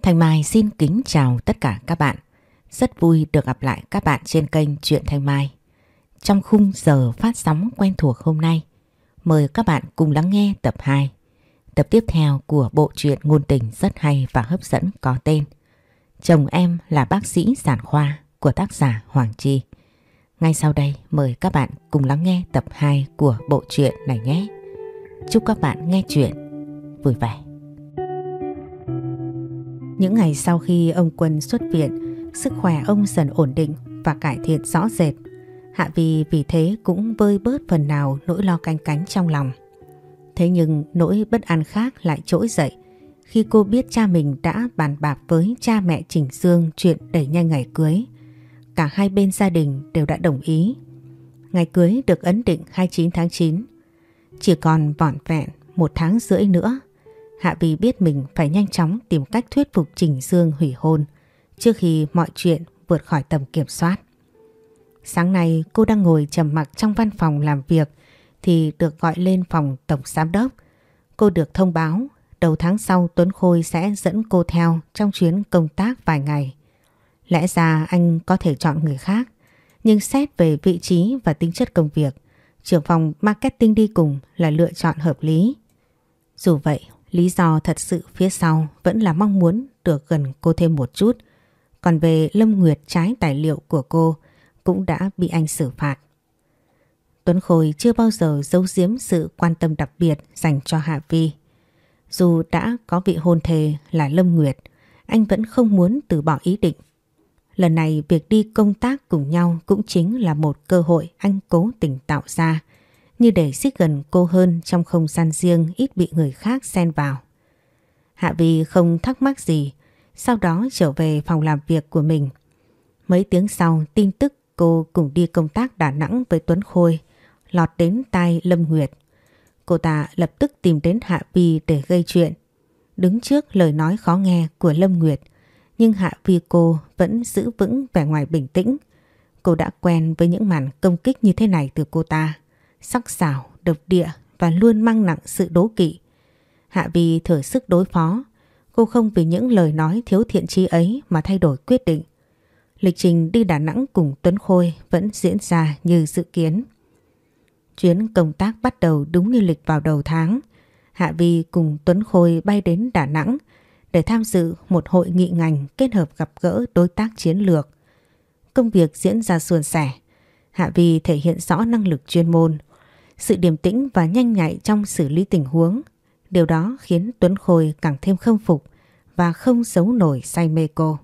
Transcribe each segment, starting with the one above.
Thanh Mai xin kính chào tất cả các bạn. Rất vui được gặp lại các bạn trên kênh Truyện Thanh Mai. Trong khung giờ phát sóng quen thuộc hôm nay, mời các bạn cùng lắng nghe tập 2. Tập tiếp theo của bộ truyện ngôn tình rất hay và hấp dẫn có tên Chồng em là bác sĩ sản khoa của tác giả Hoàng Chi. Ngay sau đây mời các bạn cùng lắng nghe tập 2 của bộ truyện này nhé. Chúc các bạn nghe truyện vui vẻ. Những ngày sau khi ông Quân xuất viện, sức khỏe ông dần ổn định và cải thiện rõ rệt. Hạ Vi vì thế cũng vơi bớt phần nào nỗi lo canh cánh trong lòng. Thế nhưng nỗi bất an khác lại trỗi dậy khi cô biết cha mình đã bàn bạc với cha mẹ Trình Dương chuyện đẩy nhanh ngày cưới. Cả hai bên gia đình đều đã đồng ý. Ngày cưới được ấn định 29 tháng 9. Chỉ còn vỏn vẹn 1 tháng rưỡi nữa. Hạ Vi biết mình phải nhanh chóng tìm cách thuyết phục Trình Dương hủy hôn trước khi mọi chuyện vượt khỏi tầm kiểm soát. Sáng nay cô đang ngồi trầm mặc trong văn phòng làm việc thì được gọi lên phòng tổng giám đốc. Cô được thông báo đầu tháng sau Tuấn Khôi sẽ dẫn cô theo trong chuyến công tác vài ngày. Lẽ ra anh có thể chọn người khác, nhưng xét về vị trí và tính chất công việc, trưởng phòng marketing đi cùng là lựa chọn hợp lý. Dù vậy, lý do thật sự phía sau vẫn là mong muốn được gần cô thêm một chút. Còn về Lâm Nguyệt trái tài liệu của cô cũng đã bị anh xử phạt. Tuấn Khôi chưa bao giờ giấu giếm sự quan tâm đặc biệt dành cho Hạ Vi. Dù đã có vị hôn thê là Lâm Nguyệt, anh vẫn không muốn từ bỏ ý định. Lần này việc đi công tác cùng nhau cũng chính là một cơ hội anh cố tình tạo ra, như để xích gần cô hơn trong không gian riêng ít bị người khác xen vào. Hạ Vi không thắc mắc gì, sau đó trở về phòng làm việc của mình. Mấy tiếng sau, tin tức cô cùng đi công tác Đà Nẵng với Tuấn Khôi lọt đến tai Lâm Nguyệt. Cô ta lập tức tìm đến Hạ Vi để gây chuyện. Đứng trước lời nói khó nghe của Lâm Nguyệt, nhưng Hạ Vi cô vẫn giữ vững vẻ ngoài bình tĩnh. Cô đã quen với những màn công kích như thế này từ cô ta. Sắc sảo, độc địa và luôn mang nặng sự đố kỵ. Hạ Vi thở sức đối phó. Cô không vì những lời nói thiếu thiện chí ấy mà thay đổi quyết định. Lịch trình đi Đà Nẵng cùng Tuấn Khôi vẫn diễn ra như dự kiến. Chuyến công tác bắt đầu đúng như lịch vào đầu tháng. Hạ Vi cùng Tuấn Khôi bay đến Đà Nẵng để tham dự một hội nghị ngành kết hợp gặp gỡ đối tác chiến lược. Công việc diễn ra suôn sẻ. Hạ Vi thể hiện rõ năng lực chuyên môn, sự điềm tĩnh và nhanh nhạy trong xử lý tình huống. Điều đó khiến Tuấn Khôi càng thêm khâm phục và không giấu nổi say mê cô.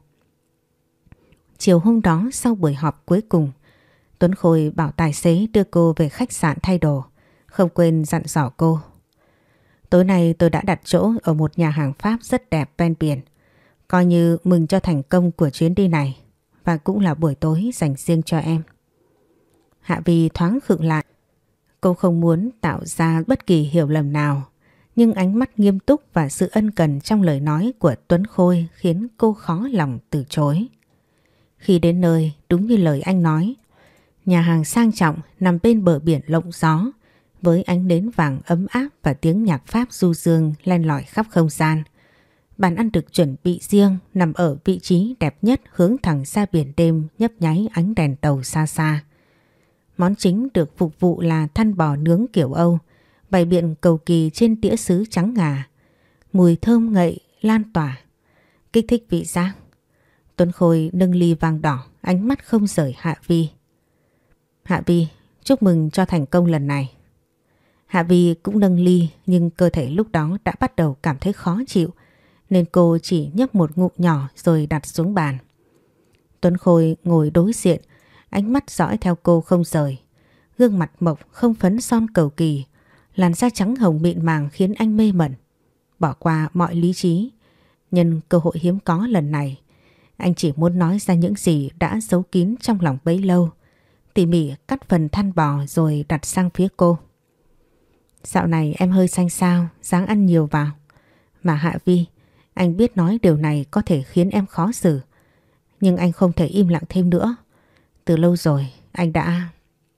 Chiều hôm đó sau buổi họp cuối cùng, Tuấn Khôi bảo tài xế đưa cô về khách sạn thay đồ, không quên dặn dò cô. Tối nay tôi đã đặt chỗ ở một nhà hàng Pháp rất đẹp ven biển, coi như mừng cho thành công của chuyến đi này và cũng là buổi tối dành riêng cho em. Hạ Vi thoáng khựng lại. Cô không muốn tạo ra bất kỳ hiểu lầm nào, nhưng ánh mắt nghiêm túc và sự ân cần trong lời nói của Tuấn Khôi khiến cô khó lòng từ chối. Khi đến nơi, đúng như lời anh nói, nhà hàng sang trọng nằm bên bờ biển lộng gió, với ánh nến vàng ấm áp và tiếng nhạc Pháp du dương len lỏi khắp không gian. Bàn ăn được chuẩn bị riêng, nằm ở vị trí đẹp nhất hướng thẳng ra biển đêm nhấp nháy ánh đèn tàu xa xa. Món chính được phục vụ là thăn bò nướng kiểu Âu, bày biện cầu kỳ trên đĩa sứ trắng ngà. Mùi thơm ngậy lan tỏa, kích thích vị giác. Tuấn Khôi nâng ly vang đỏ, ánh mắt không rời Hạ Vi. Hạ Vi, chúc mừng cho thành công lần này. Hạ Vi cũng nâng ly, nhưng cơ thể lúc đó đã bắt đầu cảm thấy khó chịu, nên cô chỉ nhấp một ngụm nhỏ rồi đặt xuống bàn. Tuấn Khôi ngồi đối diện, ánh mắt dõi theo cô không rời. Gương mặt mộc không phấn son cầu kỳ, làn da trắng hồng mịn màng khiến anh mê mẩn. Bỏ qua mọi lý trí, nhân cơ hội hiếm có lần này, anh chỉ muốn nói ra những gì đã giấu kín trong lòng bấy lâu. Tỉ mỉ cắt phần thăn bò rồi đặt sang phía cô. Dạo này em hơi xanh xao, ráng ăn nhiều vào. Mà Hạ Vi, anh biết nói điều này có thể khiến em khó xử, nhưng anh không thể im lặng thêm nữa. Từ lâu rồi anh đã...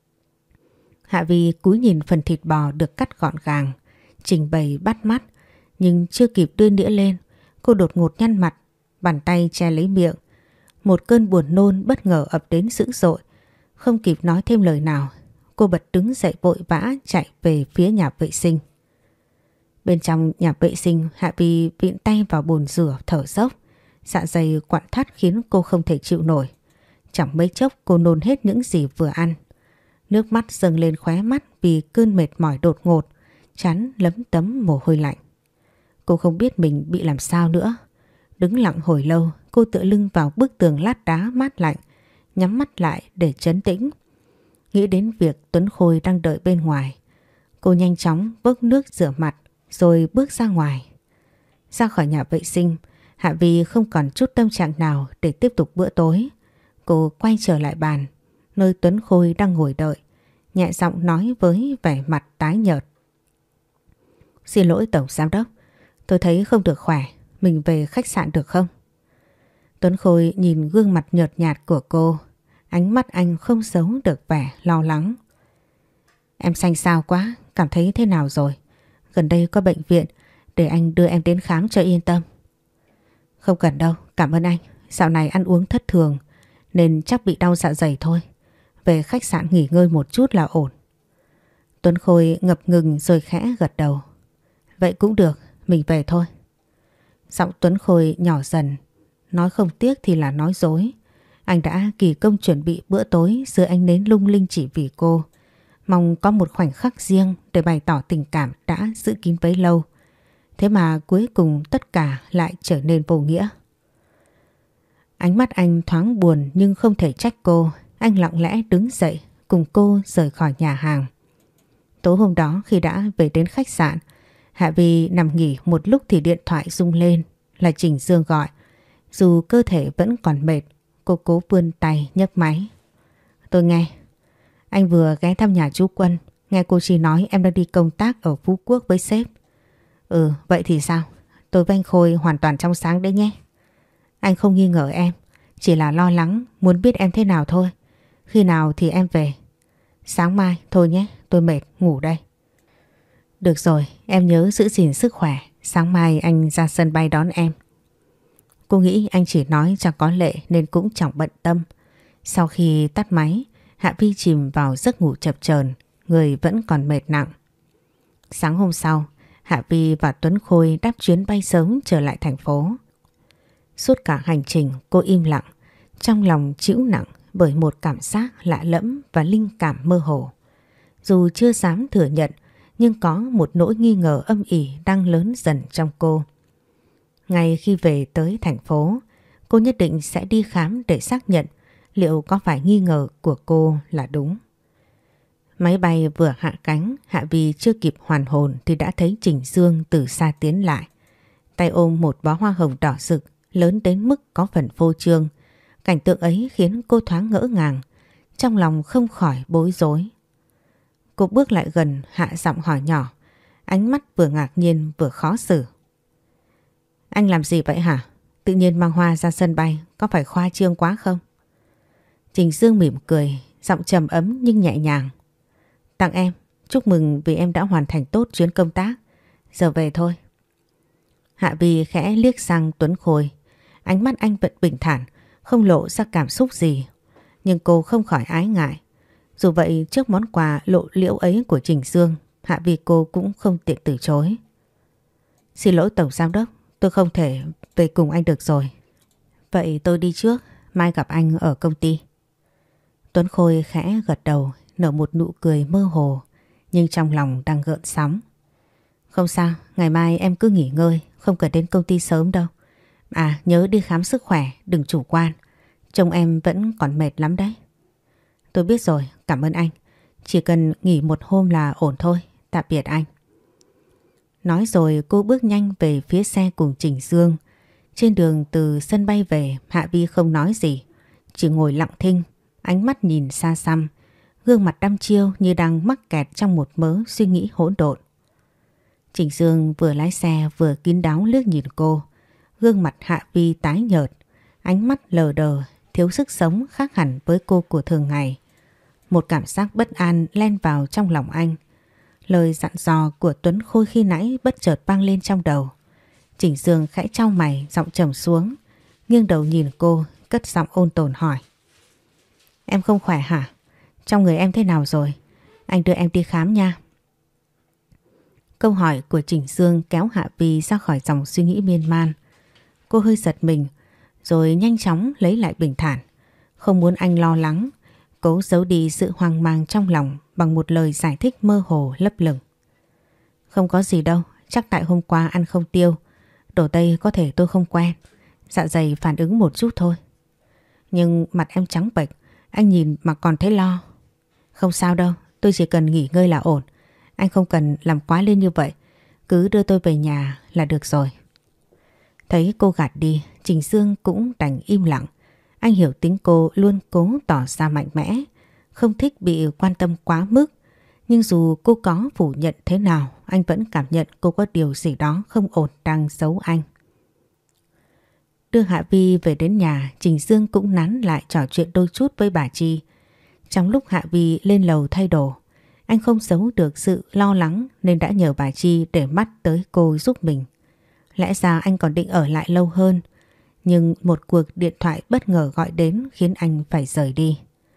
Hạ Vi cúi nhìn phần thịt bò được cắt gọn gàng, trình bày bắt mắt, nhưng chưa kịp đưa đĩa lên, cô đột ngột nhăn mặt, bàn tay che lấy miệng. Một cơn buồn nôn bất ngờ ập đến dữ dội. Không kịp nói thêm lời nào, cô bật đứng dậy vội vã chạy về phía nhà vệ sinh. Bên trong nhà vệ sinh, Hạ Vi vịn tay vào bồn rửa thở dốc. Dạ dày quặn thắt khiến cô không thể chịu nổi. Chẳng mấy chốc cô nôn hết những gì vừa ăn. Nước mắt dâng lên khóe mắt vì cơn mệt mỏi đột ngột, trán lấm tấm mồ hôi lạnh. Cô không biết mình bị làm sao nữa. Đứng lặng hồi lâu, cô tựa lưng vào bức tường lát đá mát lạnh, nhắm mắt lại để trấn tĩnh. Nghĩ đến việc Tuấn Khôi đang đợi bên ngoài, cô nhanh chóng vốc nước rửa mặt rồi bước ra ngoài. Ra khỏi nhà vệ sinh, Hạ Vi không còn chút tâm trạng nào để tiếp tục bữa tối. Cô quay trở lại bàn, nơi Tuấn Khôi đang ngồi đợi, nhẹ giọng nói với vẻ mặt tái nhợt. Xin lỗi Tổng Giám đốc, tôi thấy không được khỏe, mình về khách sạn được không? Tuấn Khôi nhìn gương mặt nhợt nhạt của cô, ánh mắt anh không giấu được vẻ lo lắng. Em xanh xao quá, cảm thấy thế nào rồi? Gần đây có bệnh viện, để anh đưa em đến khám cho yên tâm. Không cần đâu, cảm ơn anh. Dạo này ăn uống thất thường nên chắc bị đau dạ dày thôi. Về khách sạn nghỉ ngơi một chút là ổn. Tuấn Khôi ngập ngừng rồi khẽ gật đầu. Vậy cũng được, mình về thôi. Giọng Tuấn Khôi nhỏ dần, nói không tiếc thì là nói dối. Anh đã kỳ công chuẩn bị bữa tối dưới ánh nến lung linh chỉ vì cô. Mong có một khoảnh khắc riêng để bày tỏ tình cảm đã giữ kín bấy lâu. Thế mà cuối cùng tất cả lại trở nên vô nghĩa. Ánh mắt anh thoáng buồn nhưng không thể trách cô. Anh lặng lẽ đứng dậy cùng cô rời khỏi nhà hàng. Tối hôm đó khi đã về đến khách sạn, Hạ Vi nằm nghỉ một lúc thì điện thoại rung lên, là Trình Dương gọi. Dù cơ thể vẫn còn mệt, cô cố vươn tay nhấc máy. Tôi nghe. Anh vừa ghé thăm nhà chú Quân, nghe cô Chi nói em đang đi công tác ở Phú Quốc với sếp. Ừ, vậy thì sao? Tôi với anh Khôi hoàn toàn trong sáng đấy nhé. Anh không nghi ngờ em, chỉ là lo lắng, muốn biết em thế nào thôi. Khi nào thì em về? Sáng mai, thôi nhé, tôi mệt, ngủ đây. Được rồi, em nhớ giữ gìn sức khỏe, sáng mai anh ra sân bay đón em. Cô nghĩ anh chỉ nói cho có lệ nên cũng chẳng bận tâm. Sau khi tắt máy, Hạ Vi chìm vào giấc ngủ chập chờn, người vẫn còn mệt nặng. Sáng hôm sau, Hạ Vi và Tuấn Khôi đáp chuyến bay sớm trở lại thành phố. Suốt cả hành trình cô im lặng, trong lòng trĩu nặng bởi một cảm giác lạ lẫm và linh cảm mơ hồ. Dù chưa dám thừa nhận, nhưng có một nỗi nghi ngờ âm ỉ đang lớn dần trong cô. Ngay khi về tới thành phố, cô nhất định sẽ đi khám để xác nhận liệu có phải nghi ngờ của cô là đúng. Máy bay vừa hạ cánh, Hạ Vi chưa kịp hoàn hồn thì đã thấy Trình Dương từ xa tiến lại. Tay ôm một bó hoa hồng đỏ rực, lớn đến mức có phần phô trương. Cảnh tượng ấy khiến cô thoáng ngỡ ngàng, trong lòng không khỏi bối rối. Cô bước lại gần, hạ giọng hỏi nhỏ, ánh mắt vừa ngạc nhiên vừa khó xử. Anh làm gì vậy hả? Tự nhiên mang hoa ra sân bay, có phải khoa trương quá không? Trình Dương mỉm cười, giọng trầm ấm nhưng nhẹ nhàng. Tặng em, chúc mừng vì em đã hoàn thành tốt chuyến công tác. Giờ về thôi. Hạ Vi khẽ liếc sang Tuấn Khôi. Ánh mắt anh vẫn bình thản, không lộ ra cảm xúc gì. Nhưng cô không khỏi ái ngại. Dù vậy trước món quà lộ liễu ấy của Trình Dương, Hạ Vi cô cũng không tiện từ chối. Xin lỗi Tổng Giám đốc, tôi không thể về cùng anh được rồi. Vậy tôi đi trước, mai gặp anh ở công ty. Tuấn Khôi khẽ gật đầu, nở một nụ cười mơ hồ, nhưng trong lòng đang gợn sóng. Không sao, ngày mai em cứ nghỉ ngơi, không cần đến công ty sớm đâu. À, nhớ đi khám sức khỏe, đừng chủ quan. Trông em vẫn còn mệt lắm đấy. Tôi biết rồi, cảm ơn anh. Chỉ cần nghỉ một hôm là ổn thôi, tạm biệt anh. Nói rồi cô bước nhanh về phía xe cùng Trình Dương. Trên đường từ sân bay về, Hạ Vi không nói gì, chỉ ngồi lặng thinh, ánh mắt nhìn xa xăm, gương mặt đăm chiêu như đang mắc kẹt trong một mớ suy nghĩ hỗn độn. Trình Dương vừa lái xe vừa kín đáo liếc nhìn cô, gương mặt Hạ Vi tái nhợt, ánh mắt lờ đờ, thiếu sức sống khác hẳn với cô của thường ngày. Một cảm giác bất an len vào trong lòng anh. Lời dặn dò của Tuấn Khôi khi nãy bất chợt vang lên trong đầu. Trình Dương khẽ chau mày, giọng trầm xuống, nghiêng đầu nhìn cô, cất giọng ôn tồn hỏi. Em không khỏe hả? Trong người em thế nào rồi? Anh đưa em đi khám nha. Câu hỏi của Trình Dương kéo Hạ Vi ra khỏi dòng suy nghĩ miên man. Cô hơi giật mình, rồi nhanh chóng lấy lại bình thản. Không muốn anh lo lắng, cố giấu đi sự hoang mang trong lòng bằng một lời giải thích mơ hồ lấp lửng. Không có gì đâu, chắc tại hôm qua ăn không tiêu. Đồ Tây có thể tôi không quen, dạ dày phản ứng một chút thôi. Nhưng mặt em trắng bệch, anh nhìn mà còn thấy lo. Không sao đâu, tôi chỉ cần nghỉ ngơi là ổn. Anh không cần làm quá lên như vậy, cứ đưa tôi về nhà là được rồi. Thấy cô gạt đi, Trình Dương cũng đành im lặng. Anh hiểu tính cô luôn cố tỏ ra mạnh mẽ, không thích bị quan tâm quá mức. Nhưng dù cô có phủ nhận thế nào, anh vẫn cảm nhận cô có điều gì đó không ổn đang giấu anh. Đưa Hạ Vi về đến nhà, Trình Dương cũng nán lại trò chuyện đôi chút với bà Chi. Trong lúc Hạ Vi lên lầu thay đồ, anh không giấu được sự lo lắng nên đã nhờ bà Chi để mắt tới cô giúp mình. Lẽ ra anh còn định ở lại lâu hơn, nhưng một cuộc điện thoại bất ngờ gọi đến khiến anh phải rời đi.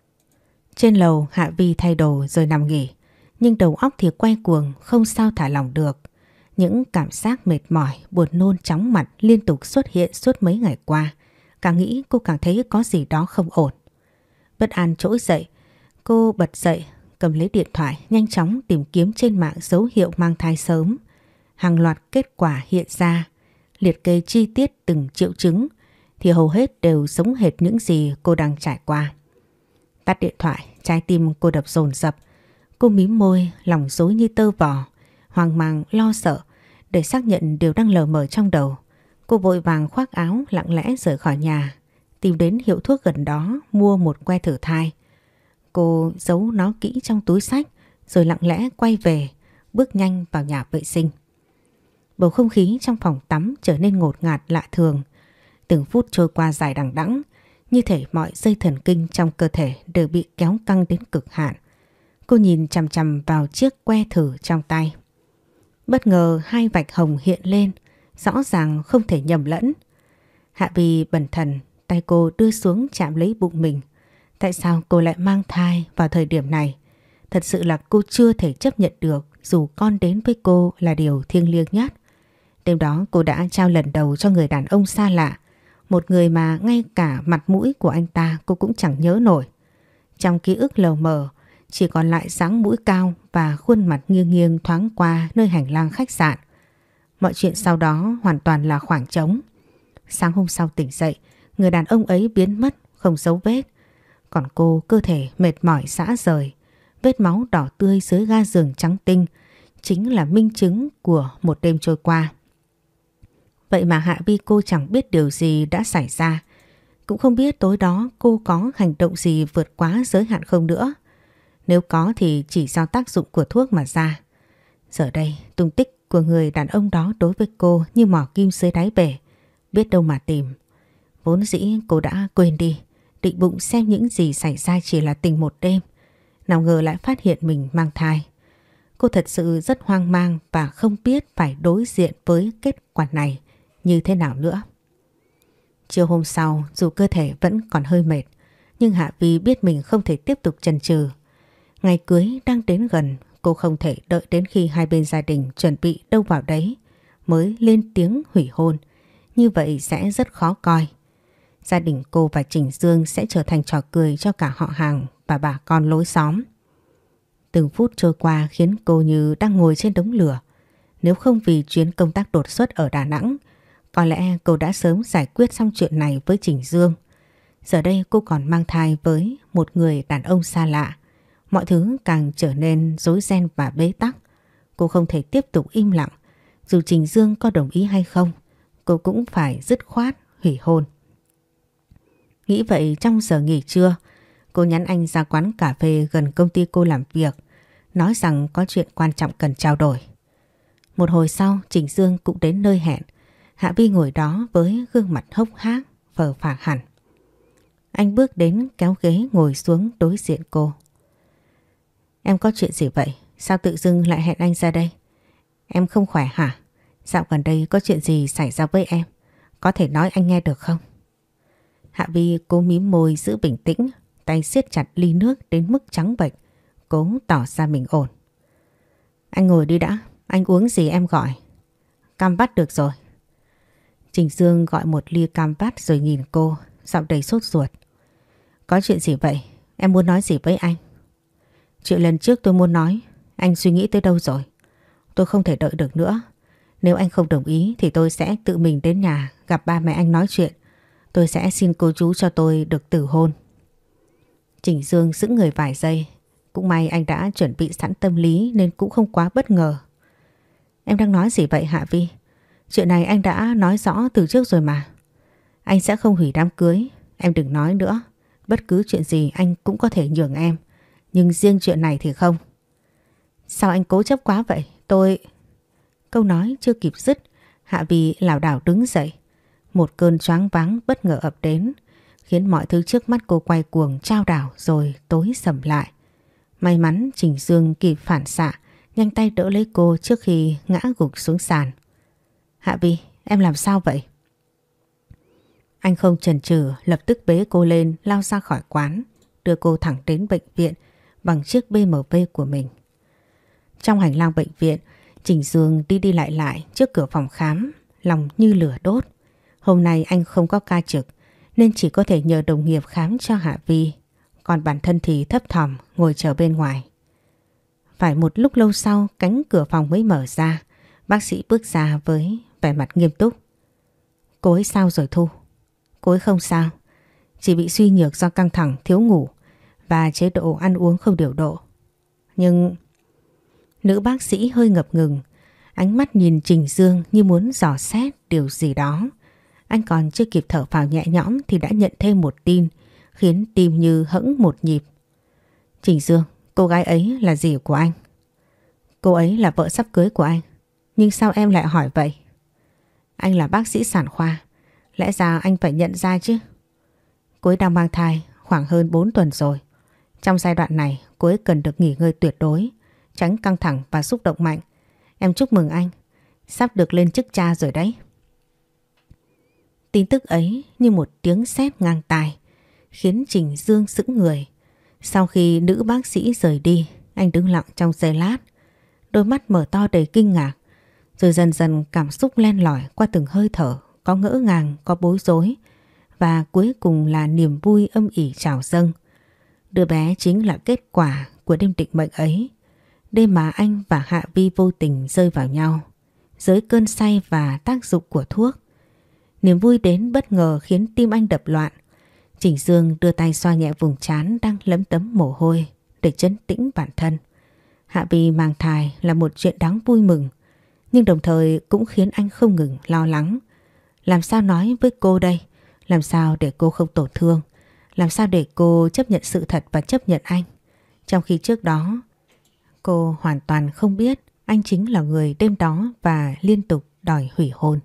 Trên lầu Hạ Vi thay đồ rồi nằm nghỉ, nhưng đầu óc thì quay cuồng không sao thả lỏng được. Những cảm giác mệt mỏi, buồn nôn chóng mặt liên tục xuất hiện suốt mấy ngày qua. Càng nghĩ cô càng thấy có gì đó không ổn. Bất an trỗi dậy, cô bật dậy, cầm lấy điện thoại nhanh chóng tìm kiếm trên mạng dấu hiệu mang thai sớm. Hàng loạt kết quả hiện ra, liệt kê chi tiết từng triệu chứng thì hầu hết đều giống hệt những gì cô đang trải qua. Tắt điện thoại, trái tim cô đập dồn dập. Cô mím môi, lòng rối như tơ vò, hoang mang lo sợ. Để xác nhận điều đang lờ mờ trong đầu, cô vội vàng khoác áo lặng lẽ rời khỏi nhà, tìm đến hiệu thuốc gần đó mua một que thử thai. Cô giấu nó kỹ trong túi xách rồi lặng lẽ quay về, bước nhanh vào nhà vệ sinh. Bầu không khí trong phòng tắm trở nên ngột ngạt lạ thường. Từng phút trôi qua dài đằng đẵng, như thể mọi dây thần kinh trong cơ thể đều bị kéo căng đến cực hạn. Cô nhìn chằm chằm vào chiếc que thử trong tay. Bất ngờ hai vạch hồng hiện lên, rõ ràng không thể nhầm lẫn. Hạ Vi bần thần, tay cô đưa xuống chạm lấy bụng mình. Tại sao cô lại mang thai vào thời điểm này? Thật sự là cô chưa thể chấp nhận được, dù con đến với cô là điều thiêng liêng nhất. Đêm đó cô đã trao lần đầu cho người đàn ông xa lạ, một người mà ngay cả mặt mũi của anh ta cô cũng chẳng nhớ nổi. Trong ký ức lờ mờ, chỉ còn lại dáng mũi cao và khuôn mặt nghiêng nghiêng thoáng qua nơi hành lang khách sạn. Mọi chuyện sau đó hoàn toàn là khoảng trống. Sáng hôm sau tỉnh dậy, người đàn ông ấy biến mất, không dấu vết. Còn cô cơ thể mệt mỏi rã rời, vết máu đỏ tươi dưới ga giường trắng tinh chính là minh chứng của một đêm trôi qua. Vậy mà Hạ Vi cô chẳng biết điều gì đã xảy ra, cũng không biết tối đó cô có hành động gì vượt quá giới hạn không nữa. Nếu có thì chỉ do tác dụng của thuốc mà ra. Giờ đây tung tích của người đàn ông đó đối với cô như mỏ kim dưới đáy bể, biết đâu mà tìm. Vốn dĩ cô đã quên đi, định bụng xem những gì xảy ra chỉ là tình một đêm, nào ngờ lại phát hiện mình mang thai. Cô thật sự rất hoang mang và không biết phải đối diện với kết quả này như thế nào nữa. Chiều hôm sau, dù cơ thể vẫn còn hơi mệt, nhưng Hạ Vi biết mình không thể tiếp tục chần chừ. Ngày cưới đang đến gần, cô không thể đợi đến khi hai bên gia đình chuẩn bị đâu vào đấy mới lên tiếng hủy hôn. Như vậy sẽ rất khó coi. Gia đình cô và Trình Dương sẽ trở thành trò cười cho cả họ hàng và bà con lối xóm. Từng phút trôi qua khiến cô như đang ngồi trên đống lửa. Nếu không vì chuyến công tác đột xuất ở Đà Nẵng, có lẽ cô đã sớm giải quyết xong chuyện này với Trình Dương. Giờ đây cô còn mang thai với một người đàn ông xa lạ. Mọi thứ càng trở nên rối ren và bế tắc. Cô không thể tiếp tục im lặng. Dù Trình Dương có đồng ý hay không, cô cũng phải dứt khoát hủy hôn. Nghĩ vậy trong giờ nghỉ trưa, cô nhắn anh ra quán cà phê gần công ty cô làm việc, nói rằng có chuyện quan trọng cần trao đổi. Một hồi sau, Trình Dương cũng đến nơi hẹn. Hạ Vi ngồi đó với gương mặt hốc hác, phờ phạc hẳn. Anh bước đến kéo ghế ngồi xuống đối diện cô. Em có chuyện gì vậy? Sao tự dưng lại hẹn anh ra đây? Em không khỏe hả? Dạo gần đây có chuyện gì xảy ra với em? Có thể nói anh nghe được không? Hạ Vi cố mím môi giữ bình tĩnh, tay siết chặt ly nước đến mức trắng bệch, cố tỏ ra mình ổn. Anh ngồi đi đã, anh uống gì em gọi. Cam vắt được rồi. Trình Dương gọi một ly cam vắt rồi nhìn cô, giọng đầy sốt ruột. Có chuyện gì vậy? Em muốn nói gì với anh? Chuyện lần trước tôi muốn nói, anh suy nghĩ tới đâu rồi? Tôi không thể đợi được nữa. Nếu anh không đồng ý thì tôi sẽ tự mình đến nhà gặp ba mẹ anh nói chuyện. Tôi sẽ xin cô chú cho tôi được tử hôn. Trình Dương sững người vài giây. Cũng may anh đã chuẩn bị sẵn tâm lý nên cũng không quá bất ngờ. Em đang nói gì vậy Hạ Vi? Chuyện này anh đã nói rõ từ trước rồi mà. Anh sẽ không hủy đám cưới. Em đừng nói nữa. Bất cứ chuyện gì anh cũng có thể nhường em. Nhưng riêng chuyện này thì không. Sao anh cố chấp quá vậy? Câu nói chưa kịp dứt, Hạ Vi lảo đảo đứng dậy. Một cơn choáng váng bất ngờ ập đến, khiến mọi thứ trước mắt cô quay cuồng chao đảo rồi tối sầm lại. May mắn Trình Dương kịp phản xạ, nhanh tay đỡ lấy cô trước khi ngã gục xuống sàn. Hạ Vi, em làm sao vậy? Anh không chần chừ, lập tức bế cô lên lao ra khỏi quán, đưa cô thẳng đến bệnh viện bằng chiếc BMW của mình. Trong hành lang bệnh viện, Trình Dương đi đi lại lại trước cửa phòng khám, lòng như lửa đốt. Hôm nay anh không có ca trực nên chỉ có thể nhờ đồng nghiệp khám cho Hạ Vi, còn bản thân thì thấp thỏm ngồi chờ bên ngoài. Phải một lúc lâu sau cánh cửa phòng mới mở ra, bác sĩ bước ra với vẻ mặt nghiêm túc. Cô ấy sao rồi Thu? Cô ấy không sao, chỉ bị suy nhược do căng thẳng, thiếu ngủ và chế độ ăn uống không điều độ. Nhưng... Nữ bác sĩ hơi ngập ngừng, ánh mắt nhìn Trình Dương như muốn dò xét điều gì đó. Anh còn chưa kịp thở phào nhẹ nhõm thì đã nhận thêm một tin khiến tim như hẫng một nhịp. Trình Dương, cô gái ấy là gì của anh? Cô ấy là vợ sắp cưới của anh. Nhưng sao em lại hỏi vậy? Anh là bác sĩ sản khoa, lẽ ra anh phải nhận ra chứ. Cô ấy đang mang thai khoảng hơn 4 tuần rồi. Trong giai đoạn này cô ấy cần được nghỉ ngơi tuyệt đối, tránh căng thẳng và xúc động mạnh. Em chúc mừng anh, sắp được lên chức cha rồi đấy. Tin tức ấy như một tiếng sét ngang tai, khiến Trình Dương sững người. Sau khi nữ bác sĩ rời đi, anh đứng lặng trong giây lát, đôi mắt mở to đầy kinh ngạc, rồi dần dần cảm xúc len lỏi qua từng hơi thở, có ngỡ ngàng, có bối rối, và cuối cùng là niềm vui âm ỉ trào dâng. Đứa bé chính là kết quả của đêm định mệnh ấy, đêm mà anh và Hạ Vi vô tình rơi vào nhau, dưới cơn say và tác dụng của thuốc. Niềm vui đến bất ngờ khiến tim anh đập loạn. Trình Dương đưa tay xoa nhẹ vùng trán đang lấm tấm mồ hôi để trấn tĩnh bản thân. Hạ Vi mang thai là một chuyện đáng vui mừng, nhưng đồng thời cũng khiến anh không ngừng lo lắng. Làm sao nói với cô đây? Làm sao để cô không tổn thương? Làm sao để cô chấp nhận sự thật và chấp nhận anh? Trong khi trước đó, cô hoàn toàn không biết anh chính là người đêm đó và liên tục đòi hủy hôn.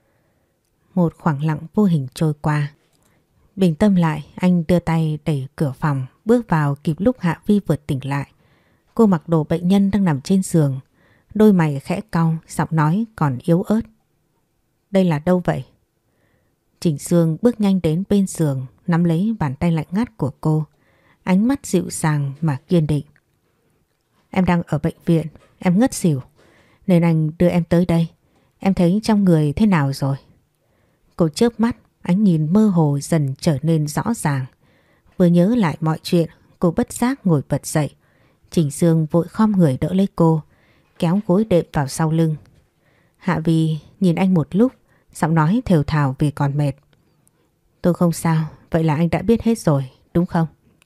Một khoảng lặng vô hình trôi qua. Bình tâm lại, anh đưa tay đẩy cửa phòng, bước vào kịp lúc Hạ Vi vừa tỉnh lại. Cô mặc đồ bệnh nhân đang nằm trên giường, đôi mày khẽ cau, giọng nói còn yếu ớt. Đây là đâu vậy? Trình Dương bước nhanh đến bên giường, nắm lấy bàn tay lạnh ngắt của cô, ánh mắt dịu dàng mà kiên định. Em đang ở bệnh viện, em ngất xỉu, nên anh đưa em tới đây. Em thấy trong người thế nào rồi? Cô chớp mắt, ánh nhìn mơ hồ dần trở nên rõ ràng. Vừa nhớ lại mọi chuyện, cô bất giác ngồi bật dậy. Trình Dương vội khom người đỡ lấy cô, kéo gối đệm vào sau lưng. Hạ Vi nhìn anh một lúc, giọng nói thều thào vì còn mệt. Tôi không sao, vậy là anh đã biết hết rồi, đúng không?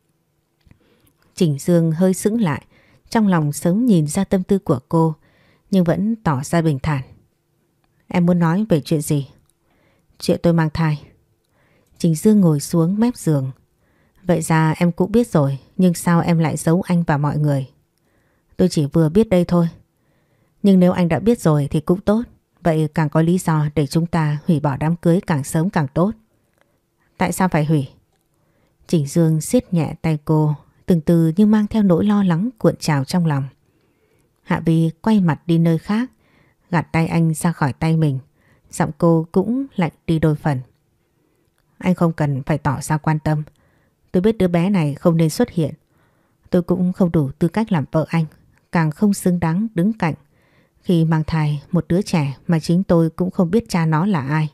Trình Dương hơi sững lại, trong lòng sớm nhìn ra tâm tư của cô, nhưng vẫn tỏ ra bình thản. Em muốn nói về chuyện gì? Chuyện tôi mang thai. Trình Dương ngồi xuống mép giường. Vậy ra em cũng biết rồi, nhưng sao em lại giấu anh và mọi người? Tôi chỉ vừa biết đây thôi. Nhưng nếu anh đã biết rồi thì cũng tốt. Vậy càng có lý do để chúng ta hủy bỏ đám cưới càng sớm càng tốt. Tại sao phải hủy? Trình Dương siết nhẹ tay cô, từng từ như mang theo nỗi lo lắng cuộn trào trong lòng. Hạ Vi quay mặt đi nơi khác, gạt tay anh ra khỏi tay mình. Giọng cô cũng lạnh đi đôi phần. Anh không cần phải tỏ ra quan tâm. Tôi biết đứa bé này không nên xuất hiện. Tôi cũng không đủ tư cách làm vợ anh, càng không xứng đáng đứng cạnh khi mang thai một đứa trẻ mà chính tôi cũng không biết cha nó là ai.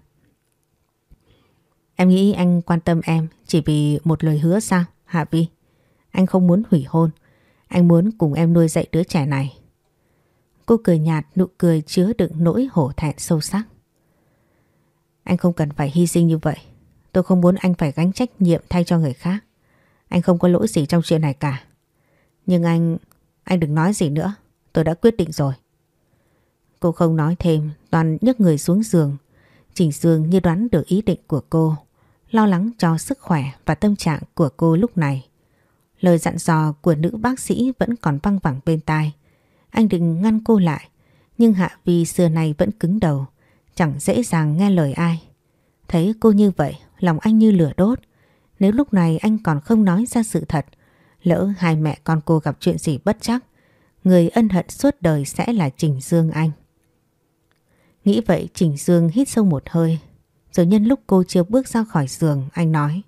Em nghĩ anh quan tâm em chỉ vì một lời hứa sao, Hạ Vi? Anh không muốn hủy hôn. Anh muốn cùng em nuôi dạy đứa trẻ này. Cô cười nhạt, nụ cười chứa đựng nỗi hổ thẹn sâu sắc. Anh không cần phải hy sinh như vậy. Tôi không muốn anh phải gánh trách nhiệm thay cho người khác. Anh không có lỗi gì trong chuyện này cả. Nhưng anh đừng nói gì nữa. Tôi đã quyết định rồi. Cô không nói thêm, toàn nhấc người xuống giường. Trình Dương như đoán được ý định của cô, lo lắng cho sức khỏe và tâm trạng của cô lúc này. Lời dặn dò của nữ bác sĩ vẫn còn văng vẳng bên tai. Anh định ngăn cô lại, nhưng Hạ Vi xưa nay vẫn cứng đầu, chẳng dễ dàng nghe lời ai. Thấy cô như vậy, lòng anh như lửa đốt. Nếu lúc này anh còn không nói ra sự thật, lỡ hai mẹ con cô gặp chuyện gì bất trắc, người ân hận suốt đời sẽ là Trình Dương anh. Nghĩ vậy, Trình Dương hít sâu một hơi, rồi nhân lúc cô chưa bước ra khỏi giường, anh nói: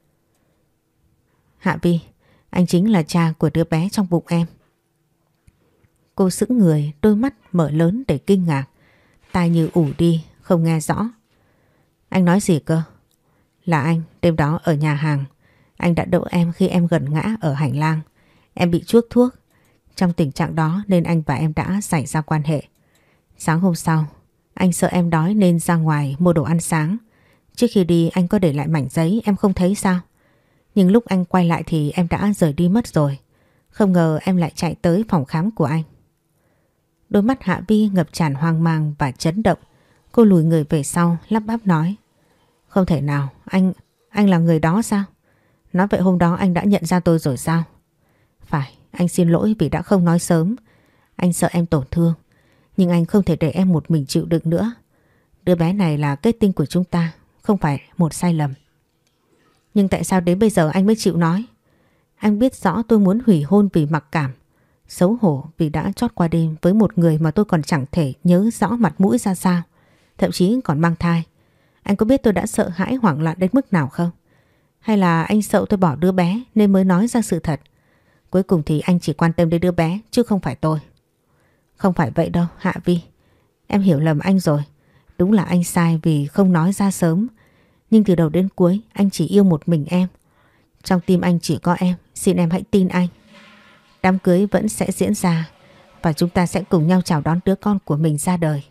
Hạ Vi, anh chính là cha của đứa bé trong bụng em. Cô sững người, đôi mắt mở lớn để kinh ngạc, tai như ù đi, không nghe rõ. Anh nói gì cơ? Là anh, đêm đó ở nhà hàng, anh đã đỡ em khi em gần ngã ở hành lang. Em bị chuốc thuốc. Trong tình trạng đó nên anh và em đã xảy ra quan hệ. Sáng hôm sau, anh sợ em đói nên ra ngoài mua đồ ăn sáng. Trước khi đi anh có để lại mảnh giấy, em không thấy sao? Nhưng lúc anh quay lại thì em đã rời đi mất rồi. Không ngờ em lại chạy tới phòng khám của anh. Đôi mắt Hạ Vi ngập tràn hoang mang và chấn động. Cô lùi người về sau, lắp bắp nói: Không thể nào, anh là người đó sao? Nói vậy hôm đó anh đã nhận ra tôi rồi sao? Phải, anh xin lỗi vì đã không nói sớm. Anh sợ em tổn thương, nhưng anh không thể để em một mình chịu đựng nữa. Đứa bé này là kết tinh của chúng ta, không phải một sai lầm. Nhưng tại sao đến bây giờ anh mới chịu nói? Anh biết rõ tôi muốn hủy hôn vì mặc cảm, xấu hổ vì đã trót qua đêm với một người mà tôi còn chẳng thể nhớ rõ mặt mũi ra sao, thậm chí còn mang thai. Anh có biết tôi đã sợ hãi hoảng loạn đến mức nào không? Hay là anh sợ tôi bỏ đứa bé nên mới nói ra sự thật? Cuối cùng thì anh chỉ quan tâm đến đứa bé chứ không phải tôi. Không phải vậy đâu Hạ Vi. Em hiểu lầm anh rồi. Đúng là anh sai vì không nói ra sớm. Nhưng từ đầu đến cuối anh chỉ yêu một mình em. Trong tim anh chỉ có em. Xin em hãy tin anh. Đám cưới vẫn sẽ diễn ra và chúng ta sẽ cùng nhau chào đón đứa con của mình ra đời.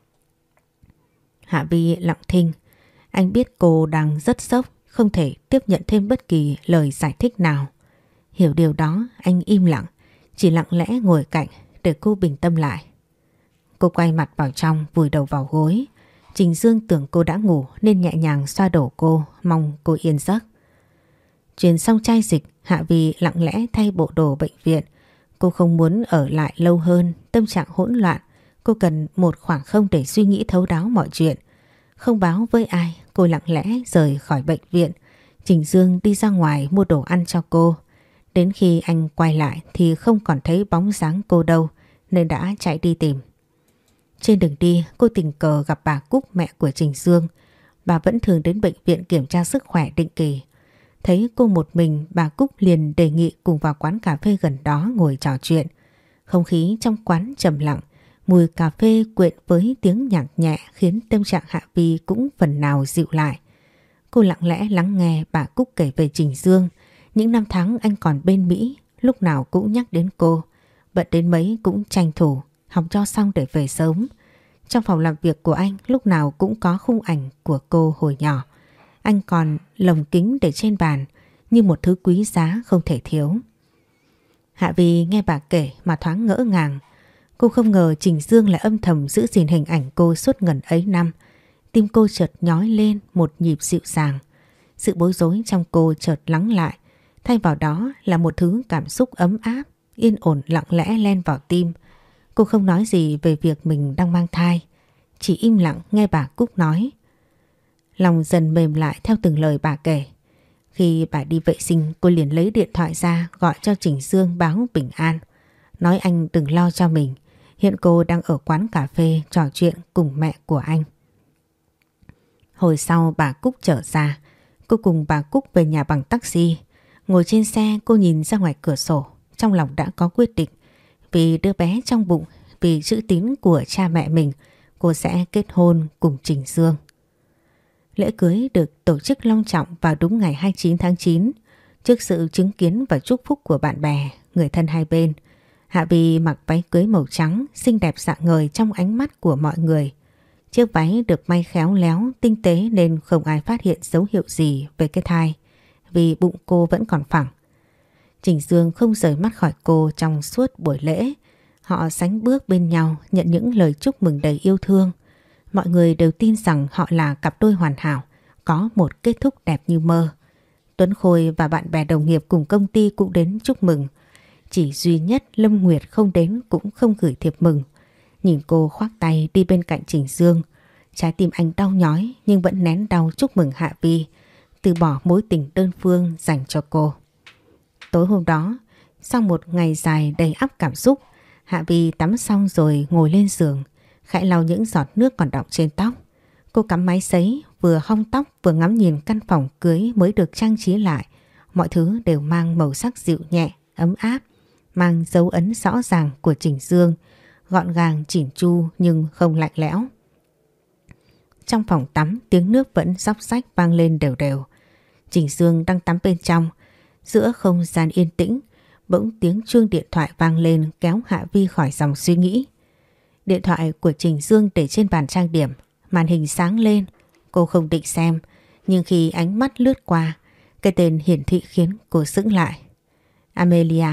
Hạ Vi lặng thinh. Anh biết cô đang rất sốc, không thể tiếp nhận thêm bất kỳ lời giải thích nào. Hiểu điều đó, anh im lặng, chỉ lặng lẽ ngồi cạnh để cô bình tâm lại. Cô quay mặt vào trong, vùi đầu vào gối. Trình Dương tưởng cô đã ngủ nên nhẹ nhàng xoa đầu cô, mong cô yên giấc. Truyền xong chai dịch, Hạ Vi lặng lẽ thay bộ đồ bệnh viện. Cô không muốn ở lại lâu hơn, tâm trạng hỗn loạn. Cô cần một khoảng không để suy nghĩ thấu đáo mọi chuyện. Không báo với ai, cô lặng lẽ rời khỏi bệnh viện. Trình Dương đi ra ngoài mua đồ ăn cho cô. Đến khi anh quay lại thì không còn thấy bóng dáng cô đâu nên đã chạy đi tìm. Trên đường đi cô tình cờ gặp bà Cúc, mẹ của Trình Dương. Bà vẫn thường đến bệnh viện kiểm tra sức khỏe định kỳ. Thấy cô một mình, bà Cúc liền đề nghị cùng vào quán cà phê gần đó ngồi trò chuyện. Không khí trong quán trầm lặng, mùi cà phê quyện với tiếng nhạc nhẹ khiến tâm trạng Hạ Vi cũng phần nào dịu lại. Cô lặng lẽ lắng nghe bà Cúc kể về Trình Dương. Những năm tháng anh còn bên Mỹ, lúc nào cũng nhắc đến cô. Bận đến mấy cũng tranh thủ, học cho xong để về sớm. Trong phòng làm việc của anh lúc nào cũng có khung ảnh của cô hồi nhỏ. Anh còn lồng kính để trên bàn như một thứ quý giá không thể thiếu. Hạ Vi nghe bà kể mà thoáng ngỡ ngàng. Cô không ngờ Trình Dương lại âm thầm giữ gìn hình ảnh cô suốt ngần ấy năm. Tim cô chợt nhói lên một nhịp dịu dàng. Sự bối rối trong cô chợt lắng lại. Thay vào đó là một thứ cảm xúc ấm áp, yên ổn lặng lẽ len vào tim. Cô không nói gì về việc mình đang mang thai, chỉ im lặng nghe bà Cúc nói. Lòng dần mềm lại theo từng lời bà kể. Khi bà đi vệ sinh, cô liền lấy điện thoại ra gọi cho Trình Dương báo bình an. Nói anh đừng lo cho mình, hiện cô đang ở quán cà phê trò chuyện cùng mẹ của anh. Hồi sau bà Cúc trở ra, Cô cùng bà Cúc về nhà bằng taxi. Ngồi trên xe cô nhìn ra ngoài cửa sổ, trong lòng đã có quyết định. Vì đứa bé trong bụng, vì chữ tín của cha mẹ mình, cô sẽ kết hôn cùng Trình Dương. Lễ cưới được tổ chức long trọng vào đúng ngày 29 tháng 9. Trước sự chứng kiến và chúc phúc của bạn bè, người thân hai bên, Hạ Vi mặc váy cưới màu trắng, xinh đẹp rạng ngời trong ánh mắt của mọi người. Chiếc váy được may khéo léo, tinh tế nên không ai phát hiện dấu hiệu gì về cái thai, vì bụng cô vẫn còn phẳng. Trình Dương không rời mắt khỏi cô trong suốt buổi lễ. Họ sánh bước bên nhau nhận những lời chúc mừng đầy yêu thương. Mọi người đều tin rằng họ là cặp đôi hoàn hảo, có một kết thúc đẹp như mơ. Tuấn Khôi và bạn bè đồng nghiệp cùng công ty cũng đến chúc mừng. Chỉ duy nhất Lâm Nguyệt không đến cũng không gửi thiệp mừng. Nhìn cô khoác tay đi bên cạnh Trình Dương, trái tim anh đau nhói nhưng vẫn nén đau chúc mừng Hạ Vi từ bỏ mối tình đơn phương dành cho cô. Tối hôm đó, sau một ngày dài đầy ắp cảm xúc, Hạ Vi tắm xong rồi ngồi lên giường, khẽ lau những giọt nước còn đọng trên tóc. Cô cắm máy sấy, vừa hong tóc vừa ngắm nhìn căn phòng cưới mới được trang trí lại. Mọi thứ đều mang màu sắc dịu nhẹ, ấm áp, mang dấu ấn rõ ràng của Trình Dương, gọn gàng chỉn chu nhưng không lạnh lẽo. Trong phòng tắm, tiếng nước vẫn róc rách vang lên đều đều. Trình Dương đang tắm bên trong. Giữa không gian yên tĩnh, bỗng tiếng chuông điện thoại vang lên kéo Hạ Vi khỏi dòng suy nghĩ. Điện thoại của Trình Dương để trên bàn trang điểm, màn hình sáng lên. Cô không định xem, nhưng khi ánh mắt lướt qua, cái tên hiển thị khiến cô sững lại. Amelia.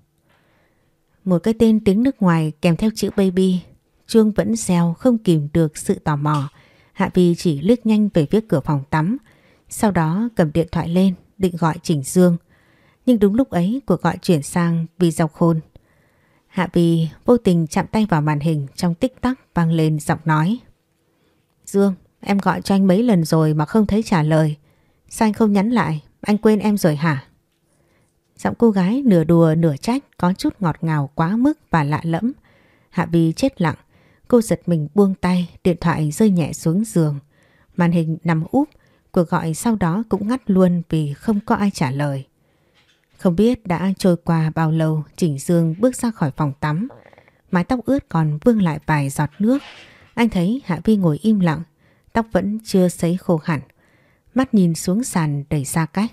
Một cái tên tiếng nước ngoài kèm theo chữ baby. Chuông vẫn reo không kìm được sự tò mò. Hạ Vi chỉ liếc nhanh về phía cửa phòng tắm, sau đó cầm điện thoại lên định gọi Trình Dương. Nhưng đúng lúc ấy cuộc gọi chuyển sang video call. Hạ Vi vô tình chạm tay vào màn hình, trong tích tắc vang lên giọng nói. Dương, em gọi cho anh mấy lần rồi mà không thấy trả lời. Sao anh không nhắn lại? Anh quên em rồi hả? Giọng cô gái nửa đùa nửa trách, có chút ngọt ngào quá mức và lạ lẫm. Hạ Vi chết lặng. Cô giật mình buông tay, điện thoại rơi nhẹ xuống giường. Màn hình nằm úp, cuộc gọi sau đó cũng ngắt luôn vì không có ai trả lời. Không biết đã trôi qua bao lâu, Trình Dương bước ra khỏi phòng tắm. Mái tóc ướt còn vương lại vài giọt nước. Anh thấy Hạ Vi ngồi im lặng, tóc vẫn chưa sấy khô hẳn. Mắt nhìn xuống sàn đầy xa cách.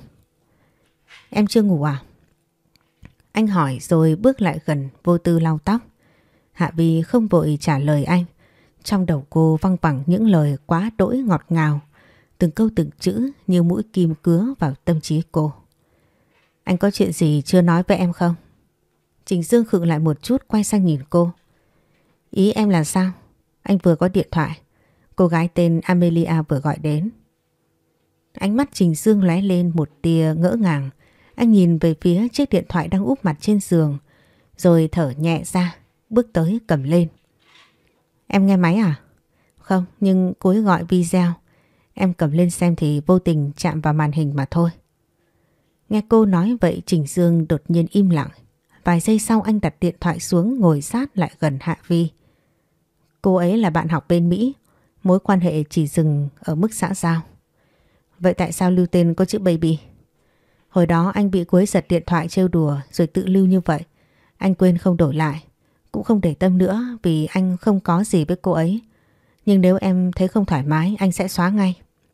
Em chưa ngủ à? Anh hỏi rồi bước lại gần vô tư lau tóc. Hạ Vi không vội trả lời anh. Trong đầu cô văng vẳng những lời quá đỗi ngọt ngào. Từng câu từng chữ như mũi kim cứa vào tâm trí cô. Anh có chuyện gì chưa nói với em không? Trình Dương khựng lại một chút, quay sang nhìn cô. Ý em là sao? Anh vừa có điện thoại. Cô gái tên Amelia vừa gọi đến. Ánh mắt Trình Dương lóe lên một tia ngỡ ngàng. Anh nhìn về phía chiếc điện thoại đang úp mặt trên giường, rồi thở nhẹ ra, bước tới cầm lên. Em nghe máy à? Không, nhưng cô ấy gọi video. Em cầm lên xem thì vô tình chạm vào màn hình mà thôi. Nghe cô nói vậy, Trình Dương đột nhiên im lặng. Vài giây sau anh đặt điện thoại xuống, ngồi sát lại gần Hạ Vi. Cô ấy là bạn học bên Mỹ, mối quan hệ chỉ dừng ở mức xã giao. Vậy tại sao lưu tên có chữ baby? Hồi đó anh bị cô ấy giật điện thoại trêu đùa rồi tự lưu như vậy. Anh quên không đổi lại, cũng không để tâm nữa vì anh không có gì với cô ấy. Nhưng nếu em thấy không thoải mái, anh sẽ xóa ngay.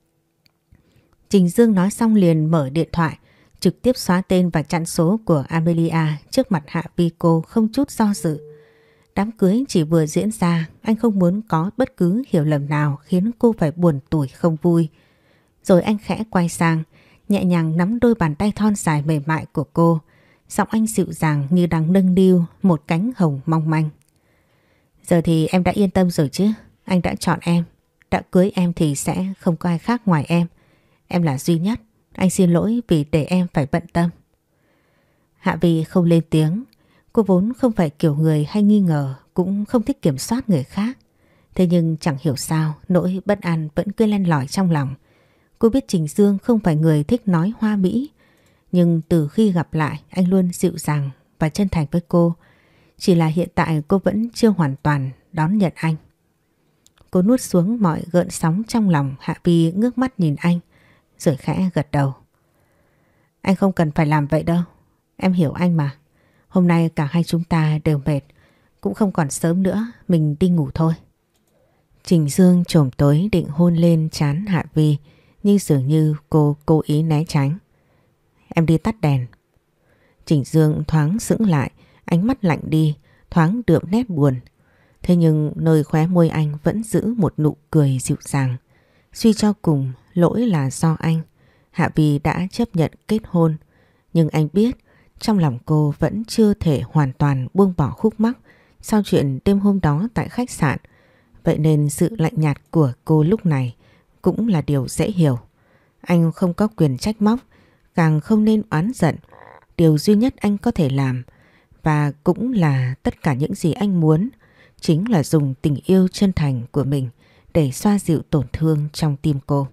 Trình Dương nói xong liền mở điện thoại, trực tiếp xóa tên và chặn số của Amelia trước mặt Hạ Vi. Cô không chút do dự. Đám cưới chỉ vừa diễn ra, anh không muốn có bất cứ hiểu lầm nào khiến cô phải buồn tủi không vui. Rồi anh khẽ quay sang, nhẹ nhàng nắm đôi bàn tay thon dài mềm mại của cô. Giọng anh dịu dàng như đang nâng niu một cánh hồng mong manh. Giờ thì em đã yên tâm rồi chứ? Anh đã chọn em, đã cưới em thì sẽ không có ai khác ngoài em. Em là duy nhất. Anh xin lỗi vì để em phải bận tâm. Hạ Vi không lên tiếng. Cô vốn không phải kiểu người hay nghi ngờ, cũng không thích kiểm soát người khác. Thế nhưng chẳng hiểu sao nỗi bất an vẫn cứ len lỏi trong lòng. Cô biết Trình Dương không phải người thích nói hoa mỹ, nhưng từ khi gặp lại anh luôn dịu dàng và chân thành với cô. Chỉ là hiện tại cô vẫn chưa hoàn toàn đón nhận anh. Cô nuốt xuống mọi gợn sóng trong lòng. Hạ Vi ngước mắt nhìn anh, rồi khẽ gật đầu. Anh không cần phải làm vậy đâu. Em hiểu anh mà. Hôm nay cả hai chúng ta đều mệt. Cũng không còn sớm nữa, mình đi ngủ thôi. Trình Dương chồm tới định hôn lên trán Hạ Vi, nhưng dường như cô cố ý né tránh. Em đi tắt đèn. Trình Dương thoáng sững lại, ánh mắt lạnh đi, thoáng đượm nét buồn. Thế nhưng nơi khóe môi anh vẫn giữ một nụ cười dịu dàng. Suy cho cùng lỗi là do anh. Hạ Vi đã chấp nhận kết hôn. Nhưng anh biết trong lòng cô vẫn chưa thể hoàn toàn buông bỏ khúc mắc sau chuyện đêm hôm đó tại khách sạn. Vậy nên sự lạnh nhạt của cô lúc này cũng là điều dễ hiểu. Anh không có quyền trách móc, càng không nên oán giận. Điều duy nhất anh có thể làm, và cũng là tất cả những gì anh muốn, chính là dùng tình yêu chân thành của mình để xoa dịu tổn thương trong tim cô.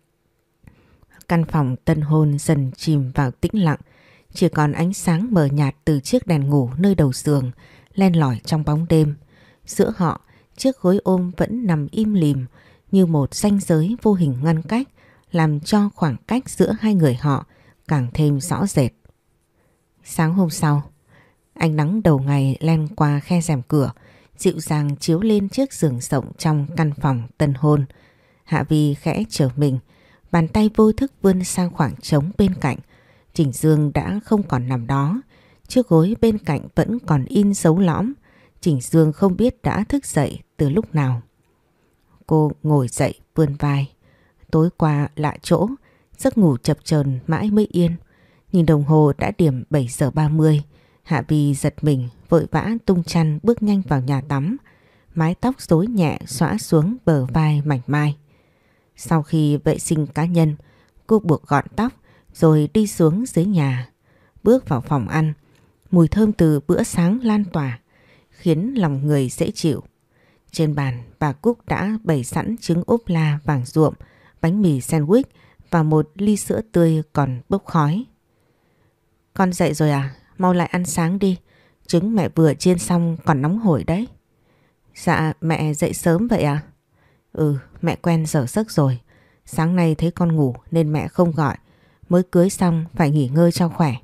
Căn phòng tân hôn dần chìm vào tĩnh lặng, chỉ còn ánh sáng mờ nhạt từ chiếc đèn ngủ nơi đầu giường len lỏi trong bóng đêm. Giữa họ, chiếc gối ôm vẫn nằm im lìm như một ranh giới vô hình ngăn cách, làm cho khoảng cách giữa hai người họ càng thêm rõ rệt. Sáng hôm sau, ánh nắng đầu ngày len qua khe rèm cửa, dịu dàng chiếu lên chiếc giường rộng trong căn phòng tân hôn. Hạ Vi khẽ trở mình, bàn tay vô thức vươn sang khoảng trống bên cạnh. Trình Dương đã không còn nằm đó, chiếc gối bên cạnh vẫn còn in dấu lõm. Trình Dương không biết đã thức dậy từ lúc nào. Cô ngồi dậy vươn vai. Tối qua lạ chỗ, giấc ngủ chập chờn mãi mới yên. Nhìn đồng hồ đã điểm 7 giờ 30. Hạ Vi giật mình, vội vã tung chăn bước nhanh vào nhà tắm. Mái tóc rối nhẹ xõa xuống bờ vai mảnh mai. Sau khi vệ sinh cá nhân, cô buộc gọn tóc rồi đi xuống dưới nhà. Bước vào phòng ăn, mùi thơm từ bữa sáng lan tỏa, khiến lòng người dễ chịu. Trên bàn, bà Cúc đã bày sẵn trứng ốp la vàng ruộm, bánh mì sandwich và một ly sữa tươi còn bốc khói. Con dậy rồi à? Mau lại ăn sáng đi. Trứng mẹ vừa chiên xong còn nóng hổi đấy. Dạ, mẹ dậy sớm vậy à? Ừ, mẹ quen giờ giấc rồi. Sáng nay thấy con ngủ nên mẹ không gọi. Mới cưới xong phải nghỉ ngơi cho khỏe.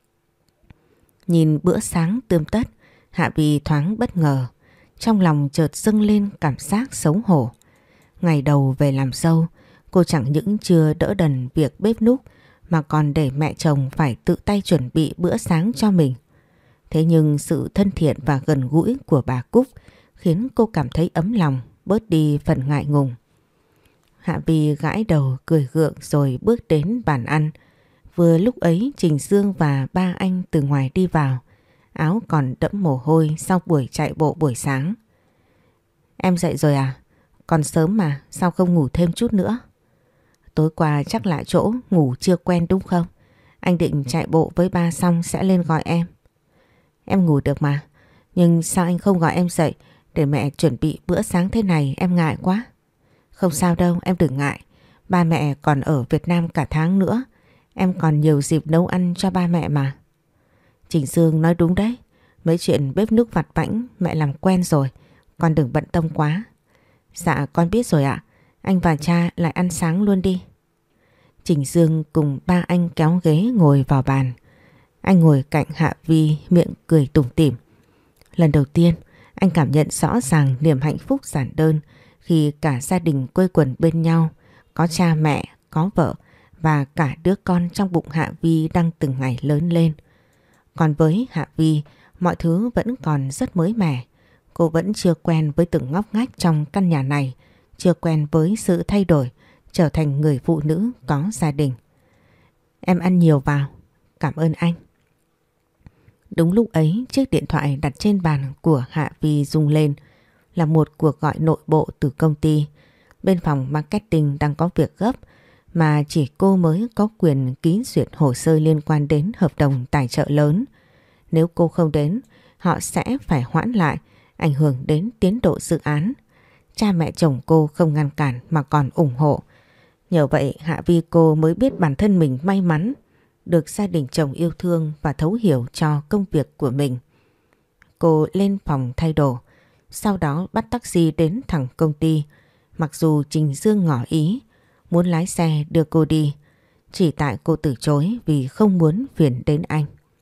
Nhìn bữa sáng tươm tất, Hạ Vi thoáng bất ngờ. Trong lòng chợt dâng lên cảm giác xấu hổ. Ngày đầu về làm dâu, cô chẳng những chưa đỡ đần việc bếp núc mà còn để mẹ chồng phải tự tay chuẩn bị bữa sáng cho mình. Thế nhưng sự thân thiện và gần gũi của bà Cúc khiến cô cảm thấy ấm lòng, bớt đi phần ngại ngùng. Hạ Vi gãi đầu cười gượng rồi bước đến bàn ăn. Vừa lúc ấy Trình Dương và ba anh từ ngoài đi vào, áo còn đẫm mồ hôi sau buổi chạy bộ buổi sáng. Em dậy rồi à? Còn sớm mà, sao không ngủ thêm chút nữa? Tối qua chắc lạ chỗ ngủ chưa quen đúng không? Anh định chạy bộ với ba xong sẽ lên gọi em. Em ngủ được mà, nhưng sao anh không gọi em dậy để mẹ chuẩn bị bữa sáng thế này, em ngại quá. Không sao đâu, em đừng ngại. Ba mẹ còn ở Việt Nam cả tháng nữa. Em còn nhiều dịp nấu ăn cho ba mẹ mà. Trình Dương nói đúng đấy. Mấy chuyện bếp núc vặt vãnh mẹ làm quen rồi. Con đừng bận tâm quá. Dạ con biết rồi ạ. Anh và cha lại ăn sáng luôn đi. Trình Dương cùng ba anh kéo ghế ngồi vào bàn. Anh ngồi cạnh Hạ Vi, miệng cười tủm tỉm. Lần đầu tiên anh cảm nhận rõ ràng niềm hạnh phúc giản đơn khi cả gia đình quây quần bên nhau. Có cha mẹ, có vợ và cả đứa con trong bụng Hạ Vi đang từng ngày lớn lên. Còn với Hạ Vi, mọi thứ vẫn còn rất mới mẻ. Cô vẫn chưa quen với từng ngóc ngách trong căn nhà này, chưa quen với sự thay đổi, trở thành người phụ nữ có gia đình. Em ăn nhiều vào, cảm ơn anh. Đúng lúc ấy, chiếc điện thoại đặt trên bàn của Hạ Vi rung lên, là một cuộc gọi nội bộ từ công ty. Bên phòng marketing đang có việc gấp mà chỉ cô mới có quyền ký duyệt hồ sơ liên quan đến hợp đồng tài trợ lớn. Nếu cô không đến, họ sẽ phải hoãn lại, ảnh hưởng đến tiến độ dự án. Cha mẹ chồng cô không ngăn cản mà còn ủng hộ. Nhờ vậy Hạ Vi cô mới biết bản thân mình may mắn được gia đình chồng yêu thương và thấu hiểu cho công việc của mình. Cô lên phòng thay đồ, sau đó bắt taxi đến thẳng công ty. Mặc dù Trình Dương ngỏ ý muốn lái xe đưa cô đi, chỉ tại cô từ chối vì không muốn phiền đến anh.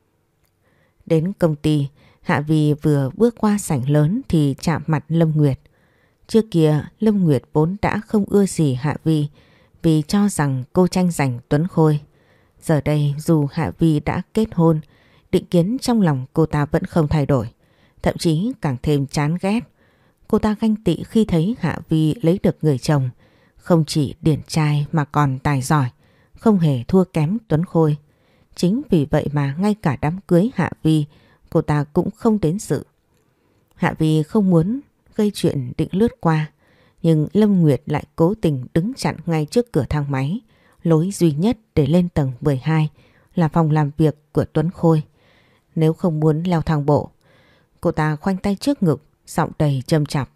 Đến công ty, Hạ Vi vừa bước qua sảnh lớn thì chạm mặt Lâm Nguyệt. Trước kia Lâm Nguyệt vốn đã không ưa gì Hạ Vi vì cho rằng cô tranh giành Tuấn Khôi. Giờ đây dù Hạ Vi đã kết hôn, định kiến trong lòng cô ta vẫn không thay đổi, thậm chí càng thêm chán ghét. Cô ta ganh tị khi thấy Hạ Vi lấy được người chồng, không chỉ điển trai mà còn tài giỏi, không hề thua kém Tuấn Khôi. Chính vì vậy mà ngay cả đám cưới Hạ Vi cô ta cũng không đến dự. Hạ Vi không muốn gây chuyện định lướt qua, nhưng Lâm Nguyệt lại cố tình đứng chặn ngay trước cửa thang máy, lối duy nhất để lên tầng 12 là phòng làm việc của Tuấn Khôi. Nếu không muốn leo thang bộ, cô ta khoanh tay trước ngực, giọng đầy châm chọc.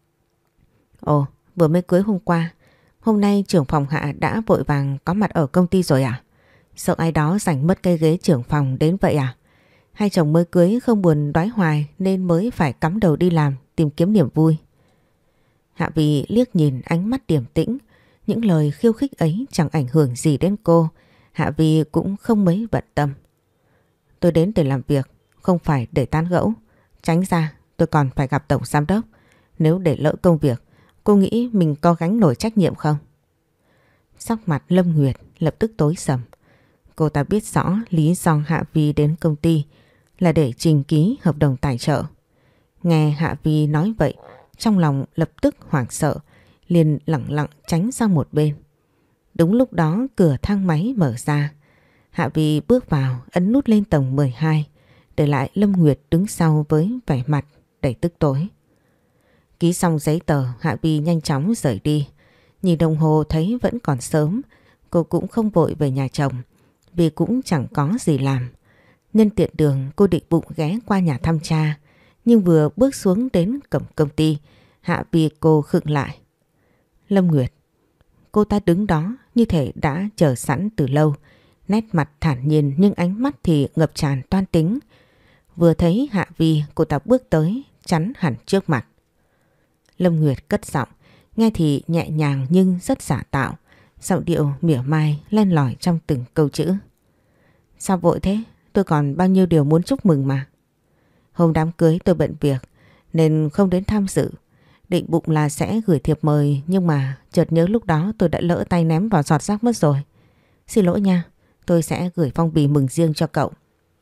Ồ, vừa mới cưới hôm qua, hôm nay trưởng phòng Hạ đã vội vàng có mặt ở công ty rồi à? Sợ ai đó giành mất cái ghế trưởng phòng đến vậy à? Hai chồng mới cưới không buồn đói hoài nên mới phải cắm đầu đi làm tìm kiếm niềm vui. Hạ Vi liếc nhìn ánh mắt điềm tĩnh, những lời khiêu khích ấy chẳng ảnh hưởng gì đến cô. Hạ Vi cũng không mấy bận tâm. Tôi đến để làm việc, không phải để tán gẫu. Tránh ra, tôi còn phải gặp tổng giám đốc. Nếu để lỡ công việc, cô nghĩ mình có gánh nổi trách nhiệm không? Sắc mặt Lâm Nguyệt lập tức tối sầm. Cô ta biết rõ lý do Hạ Vi đến công ty là để trình ký hợp đồng tài trợ. Nghe Hạ Vi nói vậy, trong lòng lập tức hoảng sợ, liền lẳng lặng tránh sang một bên. Đúng lúc đó cửa thang máy mở ra. Hạ Vi bước vào, ấn nút lên tầng 12, để lại Lâm Nguyệt đứng sau với vẻ mặt đầy tức tối. Ký xong giấy tờ, Hạ Vi nhanh chóng rời đi. Nhìn đồng hồ thấy vẫn còn sớm, cô cũng không vội về nhà chồng, vì cũng chẳng có gì làm. Nhân tiện đường cô định bụng ghé qua nhà thăm cha, nhưng vừa bước xuống đến cổng công ty, Hạ Vi cô khựng lại. Lâm Nguyệt. Cô ta đứng đó như thể đã chờ sẵn từ lâu, nét mặt thản nhiên nhưng ánh mắt thì ngập tràn toan tính. Vừa thấy Hạ Vi, cô ta bước tới, chắn hẳn trước mặt. Lâm Nguyệt cất giọng, nghe thì nhẹ nhàng nhưng rất giả tạo, giọng điệu mỉa mai len lỏi trong từng câu chữ. Sao vội thế? Tôi còn bao nhiêu điều muốn chúc mừng mà. Hôm đám cưới tôi bận việc nên không đến tham dự. Định bụng là sẽ gửi thiệp mời, nhưng mà chợt nhớ lúc đó tôi đã lỡ tay ném vào giọt rác mất rồi. Xin lỗi nha, tôi sẽ gửi phong bì mừng riêng cho cậu.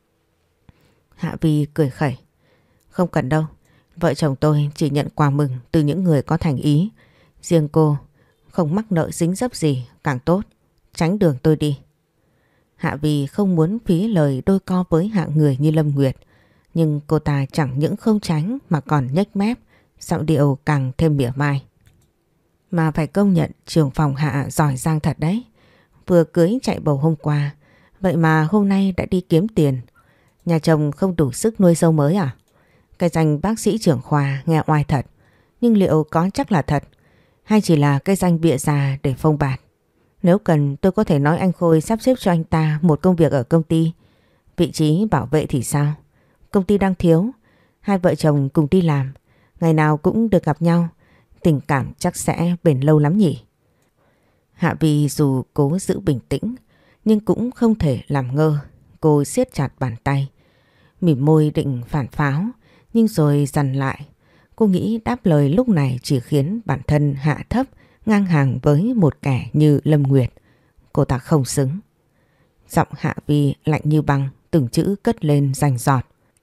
Hạ Vi cười khẩy. Không cần đâu, vợ chồng tôi chỉ nhận quà mừng từ những người có thành ý. Riêng cô không mắc nợ dính dấp gì càng tốt, tránh đường tôi đi. Hạ Vi không muốn phí lời đôi co với hạng người như Lâm Nguyệt, nhưng cô ta chẳng những không tránh mà còn nhếch mép, giọng điệu càng thêm mỉa mai. Mà phải công nhận trưởng phòng Hạ giỏi giang thật đấy. Vừa cưới chạy bầu hôm qua, vậy mà hôm nay đã đi kiếm tiền. Nhà chồng không đủ sức nuôi dâu mới à? Cái danh bác sĩ trưởng khoa nghe oai thật, nhưng liệu có chắc là thật, hay chỉ là cái danh bịa già để phông bạt? Nếu cần tôi có thể nói anh Khôi sắp xếp cho anh ta một công việc ở công ty. Vị trí bảo vệ thì sao? Công ty đang thiếu, hai vợ chồng cùng đi làm, ngày nào cũng được gặp nhau, tình cảm chắc sẽ bền lâu lắm nhỉ. Hạ Vi dù cố giữ bình tĩnh nhưng cũng không thể làm ngơ. Cô siết chặt bàn tay, mỉm môi định phản pháo, nhưng rồi dằn lại. Cô nghĩ đáp lời lúc này chỉ khiến bản thân hạ thấp ngang hàng với một kẻ như Lâm Nguyệt. Cô ta không xứng. Giọng Hạ Vi lạnh như băng, từng chữ cất lên rành rọt.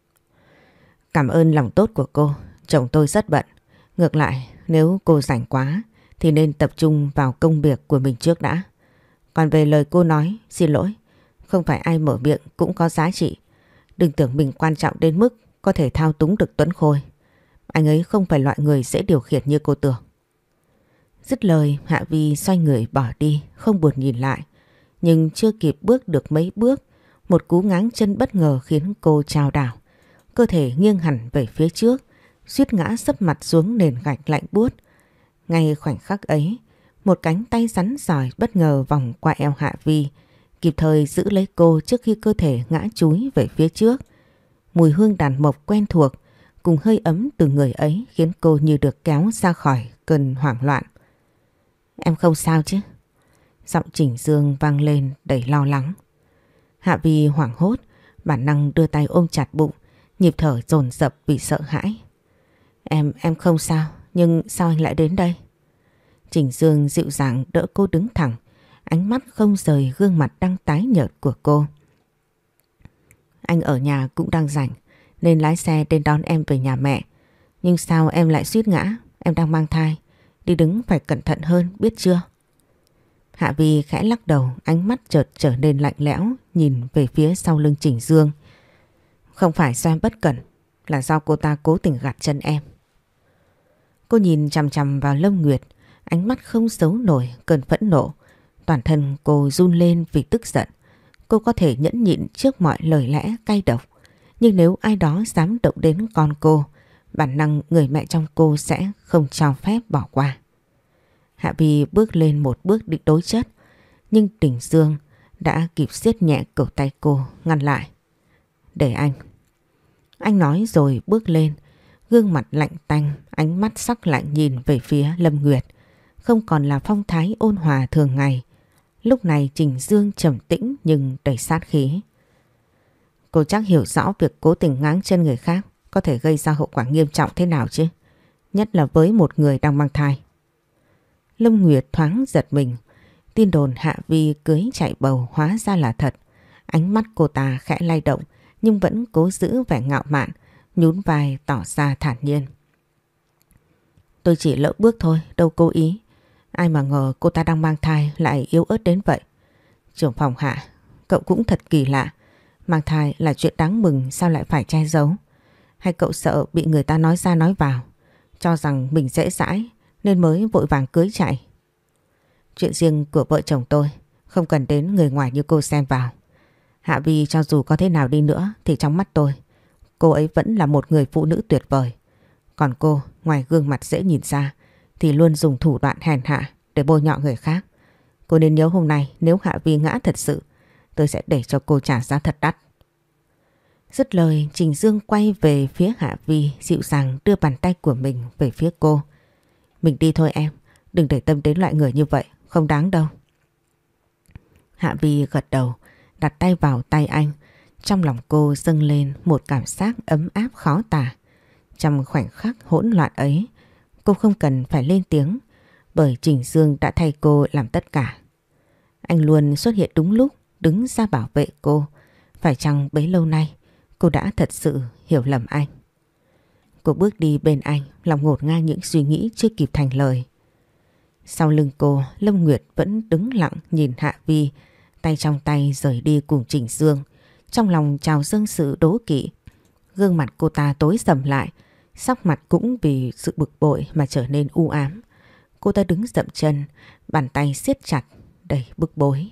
Cảm ơn lòng tốt của cô, chồng tôi rất bận. Ngược lại, nếu cô rảnh quá thì nên tập trung vào công việc của mình trước đã. Còn về lời cô nói, xin lỗi, không phải ai mở miệng cũng có giá trị. Đừng tưởng mình quan trọng đến mức có thể thao túng được Tuấn Khôi. Anh ấy không phải loại người dễ điều khiển như cô tưởng. Dứt lời, Hạ Vi xoay người bỏ đi, không buồn nhìn lại. Nhưng chưa kịp bước được mấy bước, một cú ngáng chân bất ngờ khiến cô chao đảo. Cơ thể nghiêng hẳn về phía trước, suýt ngã sấp mặt xuống nền gạch lạnh buốt. Ngay khoảnh khắc ấy, một cánh tay rắn rỏi bất ngờ vòng qua eo Hạ Vi, kịp thời giữ lấy cô trước khi cơ thể ngã chúi về phía trước. Mùi hương đàn mộc quen thuộc cùng hơi ấm từ người ấy khiến cô như được kéo ra khỏi cơn hoảng loạn. Em không sao chứ? Giọng Trình Dương vang lên đầy lo lắng. Hạ Vi hoảng hốt, bản năng đưa tay ôm chặt bụng, nhịp thở dồn dập vì sợ hãi. Em không sao, nhưng sao anh lại đến đây? Trình Dương dịu dàng đỡ cô đứng thẳng, ánh mắt không rời gương mặt đang tái nhợt của cô. Anh ở nhà cũng đang rảnh nên lái xe đến đón em về nhà mẹ. Nhưng sao em lại suýt ngã? Em đang mang thai. Đi đứng phải cẩn thận hơn, biết chưa? Hạ Vi khẽ lắc đầu, ánh mắt chợt trở nên lạnh lẽo, nhìn về phía sau lưng Trình Dương. Không phải do em bất cẩn, là do cô ta cố tình gạt chân em. Cô nhìn chằm chằm vào Lâm Nguyệt, ánh mắt không giấu nổi cơn phẫn nộ. Toàn thân cô run lên vì tức giận. Cô có thể nhẫn nhịn trước mọi lời lẽ cay độc, nhưng nếu ai đó dám động đến con cô, bản năng người mẹ trong cô sẽ không cho phép bỏ qua. Hạ Vi bước lên một bước định đối chất, nhưng Trình Dương đã kịp siết nhẹ cổ tay cô, ngăn lại. Để anh. Anh nói rồi bước lên, gương mặt lạnh tanh, ánh mắt sắc lạnh nhìn về phía Lâm Nguyệt. Không còn là phong thái ôn hòa thường ngày. Lúc này Trình Dương trầm tĩnh nhưng đầy sát khí. Cô chắc hiểu rõ việc cố tình ngáng chân người khác có thể gây ra hậu quả nghiêm trọng thế nào chứ. Nhất là với một người đang mang thai. Lâm Nguyệt thoáng giật mình. Tin đồn Hạ Vi cưới chạy bầu hóa ra là thật. Ánh mắt cô ta khẽ lay động nhưng vẫn cố giữ vẻ ngạo mạn, nhún vai tỏ ra thản nhiên. Tôi chỉ lỡ bước thôi, đâu cố ý. Ai mà ngờ cô ta đang mang thai lại yếu ớt đến vậy. Trưởng phòng Hạ, cậu cũng thật kỳ lạ. Mang thai là chuyện đáng mừng, sao lại phải che giấu? Hay cậu sợ bị người ta nói ra nói vào, cho rằng mình dễ dãi nên mới vội vàng cưới chạy? Chuyện riêng của vợ chồng tôi, không cần đến người ngoài như cô xen vào. Hạ Vi cho dù có thế nào đi nữa thì trong mắt tôi, cô ấy vẫn là một người phụ nữ tuyệt vời. Còn cô, ngoài gương mặt dễ nhìn ra thì luôn dùng thủ đoạn hèn hạ để bôi nhọ người khác. Cô nên nhớ hôm nay nếu Hạ Vi ngã thật sự, tôi sẽ để cho cô trả giá thật đắt. Dứt lời, Trình Dương quay về phía Hạ Vi, dịu dàng đưa bàn tay của mình về phía cô. Mình đi thôi em, đừng để tâm đến loại người như vậy, không đáng đâu. Hạ Vi gật đầu, đặt tay vào tay anh. Trong lòng cô dâng lên một cảm giác ấm áp khó tả. Trong khoảnh khắc hỗn loạn ấy, cô không cần phải lên tiếng, bởi Trình Dương đã thay cô làm tất cả. Anh luôn xuất hiện đúng lúc, đứng ra bảo vệ cô. Phải chăng bấy lâu nay cô đã thật sự hiểu lầm anh? Cô bước đi bên anh, lòng ngổn ngang những suy nghĩ chưa kịp thành lời. Sau lưng cô, Lâm Nguyệt vẫn đứng lặng nhìn Hạ Vi, tay trong tay rời đi cùng Trình Dương. Trong lòng trào dâng sự đố kỵ. Gương mặt cô ta tối sầm lại, sắc mặt cũng vì sự bực bội mà trở nên u ám. Cô ta đứng dậm chân, bàn tay siết chặt, đầy bức bối.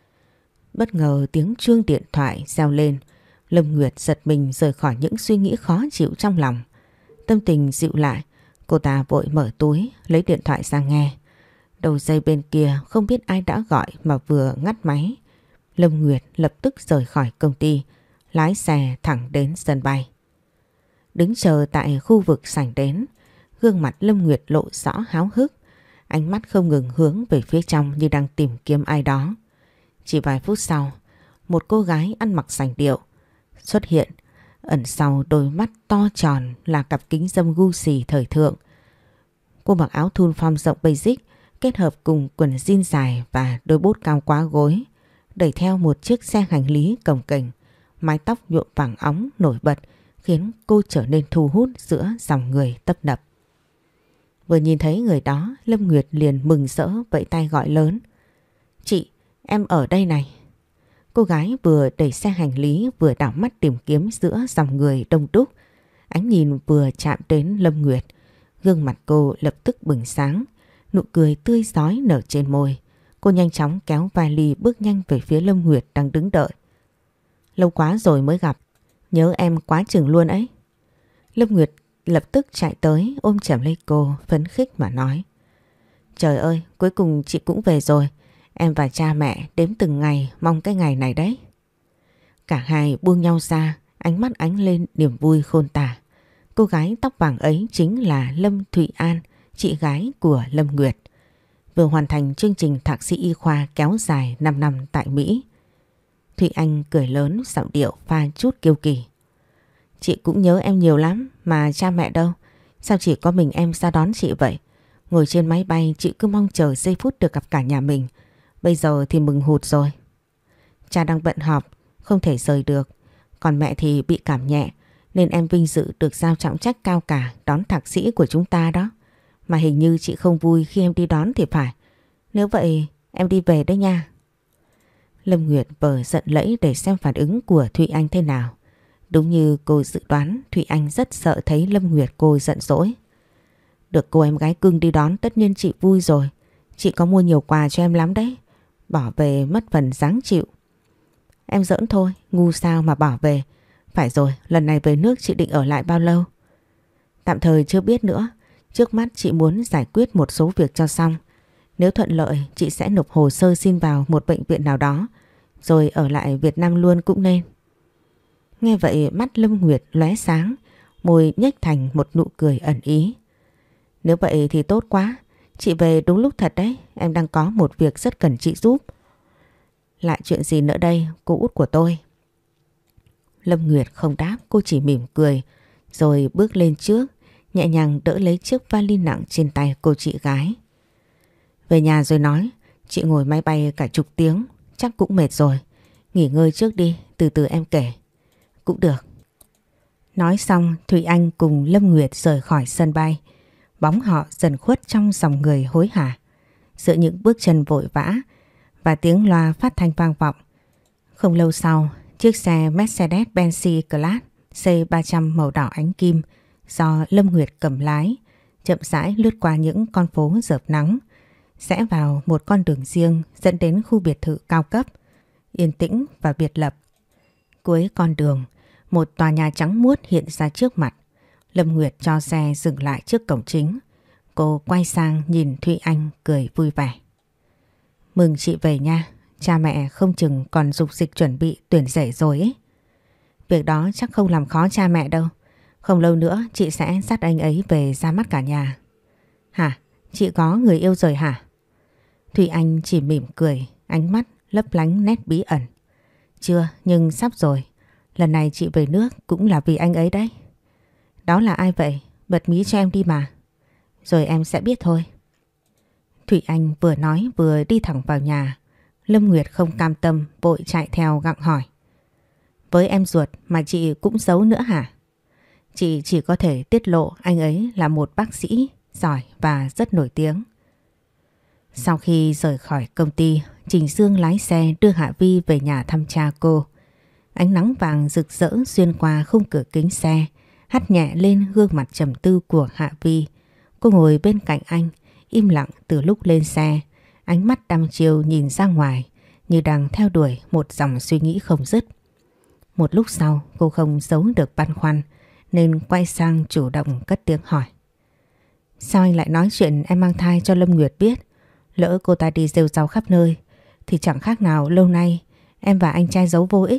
Bất ngờ tiếng chuông điện thoại reo lên. Lâm Nguyệt giật mình rời khỏi những suy nghĩ khó chịu trong lòng. Tâm tình dịu lại, cô ta vội mở túi, lấy điện thoại ra nghe. Đầu dây bên kia không biết ai đã gọi mà vừa ngắt máy. Lâm Nguyệt lập tức rời khỏi công ty, lái xe thẳng đến sân bay. Đứng chờ tại khu vực sảnh đến, gương mặt Lâm Nguyệt lộ rõ háo hức. Ánh mắt không ngừng hướng về phía trong như đang tìm kiếm ai đó. Chỉ vài phút sau, một cô gái ăn mặc sành điệu xuất hiện. Ẩn sau đôi mắt to tròn là cặp kính râm Gucci thời thượng. Cô mặc áo thun form rộng basic kết hợp cùng quần jean dài và đôi bốt cao quá gối, đẩy theo một chiếc xe hành lý cồng kềnh. Mái tóc nhuộm vàng óng nổi bật khiến cô trở nên thu hút giữa dòng người tấp nập. Vừa nhìn thấy người đó, Lâm Nguyệt liền mừng rỡ vẫy tay gọi lớn. Chị, em ở đây này. Cô gái vừa đẩy xe hành lý vừa đảo mắt tìm kiếm giữa dòng người đông đúc. Ánh nhìn vừa chạm đến Lâm Nguyệt, gương mặt cô lập tức bừng sáng, nụ cười tươi rói nở trên môi. Cô nhanh chóng kéo vali bước nhanh về phía Lâm Nguyệt đang đứng đợi. Lâu quá rồi mới gặp, nhớ em quá chừng luôn ấy. Lâm Nguyệt lập tức chạy tới ôm chầm lấy cô, phấn khích mà nói. Trời ơi, cuối cùng chị cũng về rồi. Em và cha mẹ đếm từng ngày mong cái ngày này đấy. Cả hai buông nhau ra, ánh mắt ánh lên niềm vui khôn tả. Cô gái tóc vàng ấy chính là Lâm Thụy An, chị gái của Lâm Nguyệt. vừa hoàn thành chương trình thạc sĩ y khoa kéo dài 5 năm tại Mỹ. Thụy Anh cười lớn, giọng điệu pha chút kiêu kỳ. Chị cũng nhớ em nhiều lắm, mà cha mẹ đâu? Sao chỉ có mình em ra đón chị vậy? Ngồi trên máy bay chị cứ mong chờ giây phút được gặp cả nhà mình. Bây giờ thì mừng hụt rồi. Cha đang bận họp, không thể rời được. Còn mẹ thì bị cảm nhẹ, nên em vinh dự được giao trọng trách cao cả đón thạc sĩ của chúng ta đó. Mà hình như chị không vui khi em đi đón thì phải. Nếu vậy em đi về đấy nha. Lâm Nguyệt vờ giận lẫy để xem phản ứng của Thụy Anh thế nào. Đúng như cô dự đoán, Thụy Anh rất sợ thấy Lâm Nguyệt cô giận dỗi. Được cô em gái cưng đi đón tất nhiên chị vui rồi. Chị có mua nhiều quà cho em lắm đấy. Bỏ về mất phần dáng chịu. Em giỡn thôi, ngu sao mà bỏ về. Phải rồi, lần này về nước chị định ở lại bao lâu? Tạm thời chưa biết nữa. Trước mắt chị muốn giải quyết một số việc cho xong. Nếu thuận lợi chị sẽ nộp hồ sơ xin vào một bệnh viện nào đó, rồi ở lại Việt Nam luôn cũng nên. Nghe vậy mắt Lâm Nguyệt lóe sáng, môi nhếch thành một nụ cười ẩn ý. Nếu vậy thì tốt quá. Chị về đúng lúc thật đấy. Em đang có một việc rất cần chị giúp. Lại chuyện gì nữa đây, cô út của tôi? Lâm Nguyệt không đáp, cô chỉ mỉm cười, rồi bước lên trước, nhẹ nhàng đỡ lấy chiếc vali nặng trên tay cô chị gái. Về nhà rồi nói, chị ngồi máy bay cả chục tiếng, chắc cũng mệt rồi. Nghỉ ngơi trước đi, từ từ em kể. Cũng được. Nói xong, Thụy Anh cùng Lâm Nguyệt rời khỏi sân bay. Bóng họ dần khuất trong dòng người hối hả. Giữa những bước chân vội vã và tiếng loa phát thanh vang vọng. Không lâu sau, chiếc xe Mercedes-Benz C-Class C300 màu đỏ ánh kim do Lâm Nguyệt cầm lái chậm rãi lướt qua những con phố rợp nắng, rẽ vào một con đường riêng dẫn đến khu biệt thự cao cấp, yên tĩnh và biệt lập. Cuối con đường, một tòa nhà trắng muốt hiện ra trước mặt. Lâm Nguyệt cho xe dừng lại trước cổng chính. Cô quay sang nhìn Thụy Anh cười vui vẻ. Mừng chị về nha, cha mẹ không chừng còn dục dịch chuẩn bị tuyển rể rồi ấy. Việc đó chắc không làm khó cha mẹ đâu. Không lâu nữa chị sẽ dắt anh ấy về ra mắt cả nhà. Hả? Chị có người yêu rồi hả? Thụy Anh chỉ mỉm cười, ánh mắt lấp lánh nét bí ẩn. Chưa, nhưng sắp rồi. Lần này chị về nước cũng là vì anh ấy đấy. Đó là ai vậy? Bật mí cho em đi mà. Rồi em sẽ biết thôi. Thụy Anh vừa nói vừa đi thẳng vào nhà. Lâm Nguyệt không cam tâm vội chạy theo gặng hỏi. Với em ruột mà chị cũng giấu nữa hả? Chị chỉ có thể tiết lộ anh ấy là một bác sĩ giỏi và rất nổi tiếng. Sau khi rời khỏi công ty, Trình Dương lái xe đưa Hạ Vi về nhà thăm cha cô. Ánh nắng vàng rực rỡ xuyên qua khung cửa kính xe, hắt nhẹ lên gương mặt trầm tư của Hạ Vi. Cô ngồi bên cạnh anh, im lặng từ lúc lên xe, ánh mắt đăm chiêu nhìn ra ngoài như đang theo đuổi một dòng suy nghĩ không dứt. Một lúc sau cô không giấu được băn khoăn nên quay sang chủ động cất tiếng hỏi. Sao anh lại nói chuyện em mang thai cho Lâm Nguyệt biết? Lỡ cô ta đi rêu rao khắp nơi thì chẳng khác nào lâu nay em và anh trai giấu vô ích.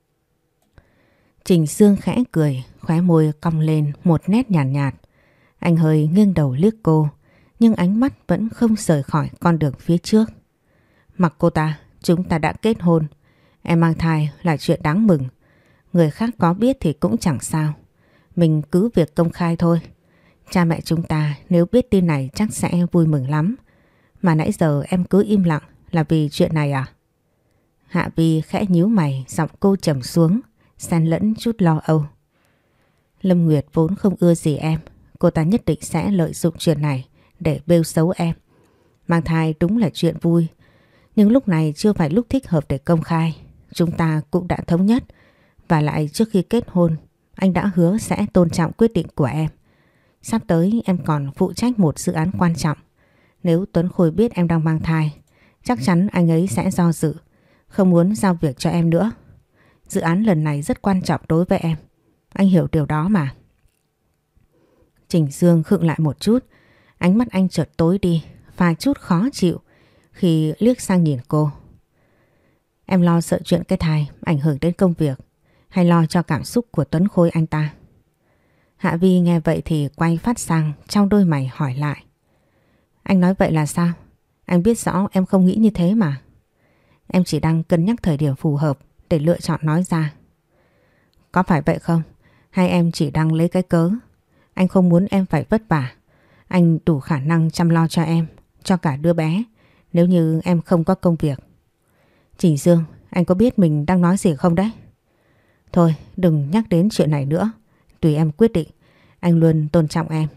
Trình Dương khẽ cười, khóe môi cong lên một nét nhàn nhạt. Anh hơi nghiêng đầu liếc cô, nhưng ánh mắt vẫn không rời khỏi con đường phía trước. Mặc cô ta, chúng ta đã kết hôn. Em mang thai là chuyện đáng mừng. Người khác có biết thì cũng chẳng sao. Mình cứ việc công khai thôi. Cha mẹ chúng ta nếu biết tin này chắc sẽ vui mừng lắm. Mà nãy giờ em cứ im lặng là vì chuyện này à? Hạ Vi khẽ nhíu mày, giọng cô trầm xuống, xen lẫn chút lo âu. Lâm Nguyệt vốn không ưa gì em. Cô ta nhất định sẽ lợi dụng chuyện này để bêu xấu em. Mang thai đúng là chuyện vui, nhưng lúc này chưa phải lúc thích hợp để công khai. Chúng ta cũng đã thống nhất, và lại trước khi kết hôn anh đã hứa sẽ tôn trọng quyết định của em. Sắp tới em còn phụ trách một dự án quan trọng. Nếu Tuấn Khôi biết em đang mang thai, chắc chắn anh ấy sẽ do dự, không muốn giao việc cho em nữa. Dự án lần này rất quan trọng đối với em. Anh hiểu điều đó mà. Trình Dương khựng lại một chút, ánh mắt anh chợt tối đi, pha chút khó chịu khi liếc sang nhìn cô. Em lo sợ chuyện cái thai ảnh hưởng đến công việc, hay lo cho cảm xúc của Tuấn Khôi anh ta? Hạ Vi nghe vậy thì quay phát sang trong đôi mày hỏi lại. Anh nói vậy là sao? Anh biết rõ em không nghĩ như thế mà. Em chỉ đang cân nhắc thời điểm phù hợp để lựa chọn nói ra. Có phải vậy không? Hay em chỉ đang lấy cái cớ? Anh không muốn em phải vất vả. Anh đủ khả năng chăm lo cho em, cho cả đứa bé, nếu như em không có công việc. Trình Dương, anh có biết mình đang nói gì không đấy? Thôi, đừng nhắc đến chuyện này nữa. Tùy em quyết định, anh luôn tôn trọng em.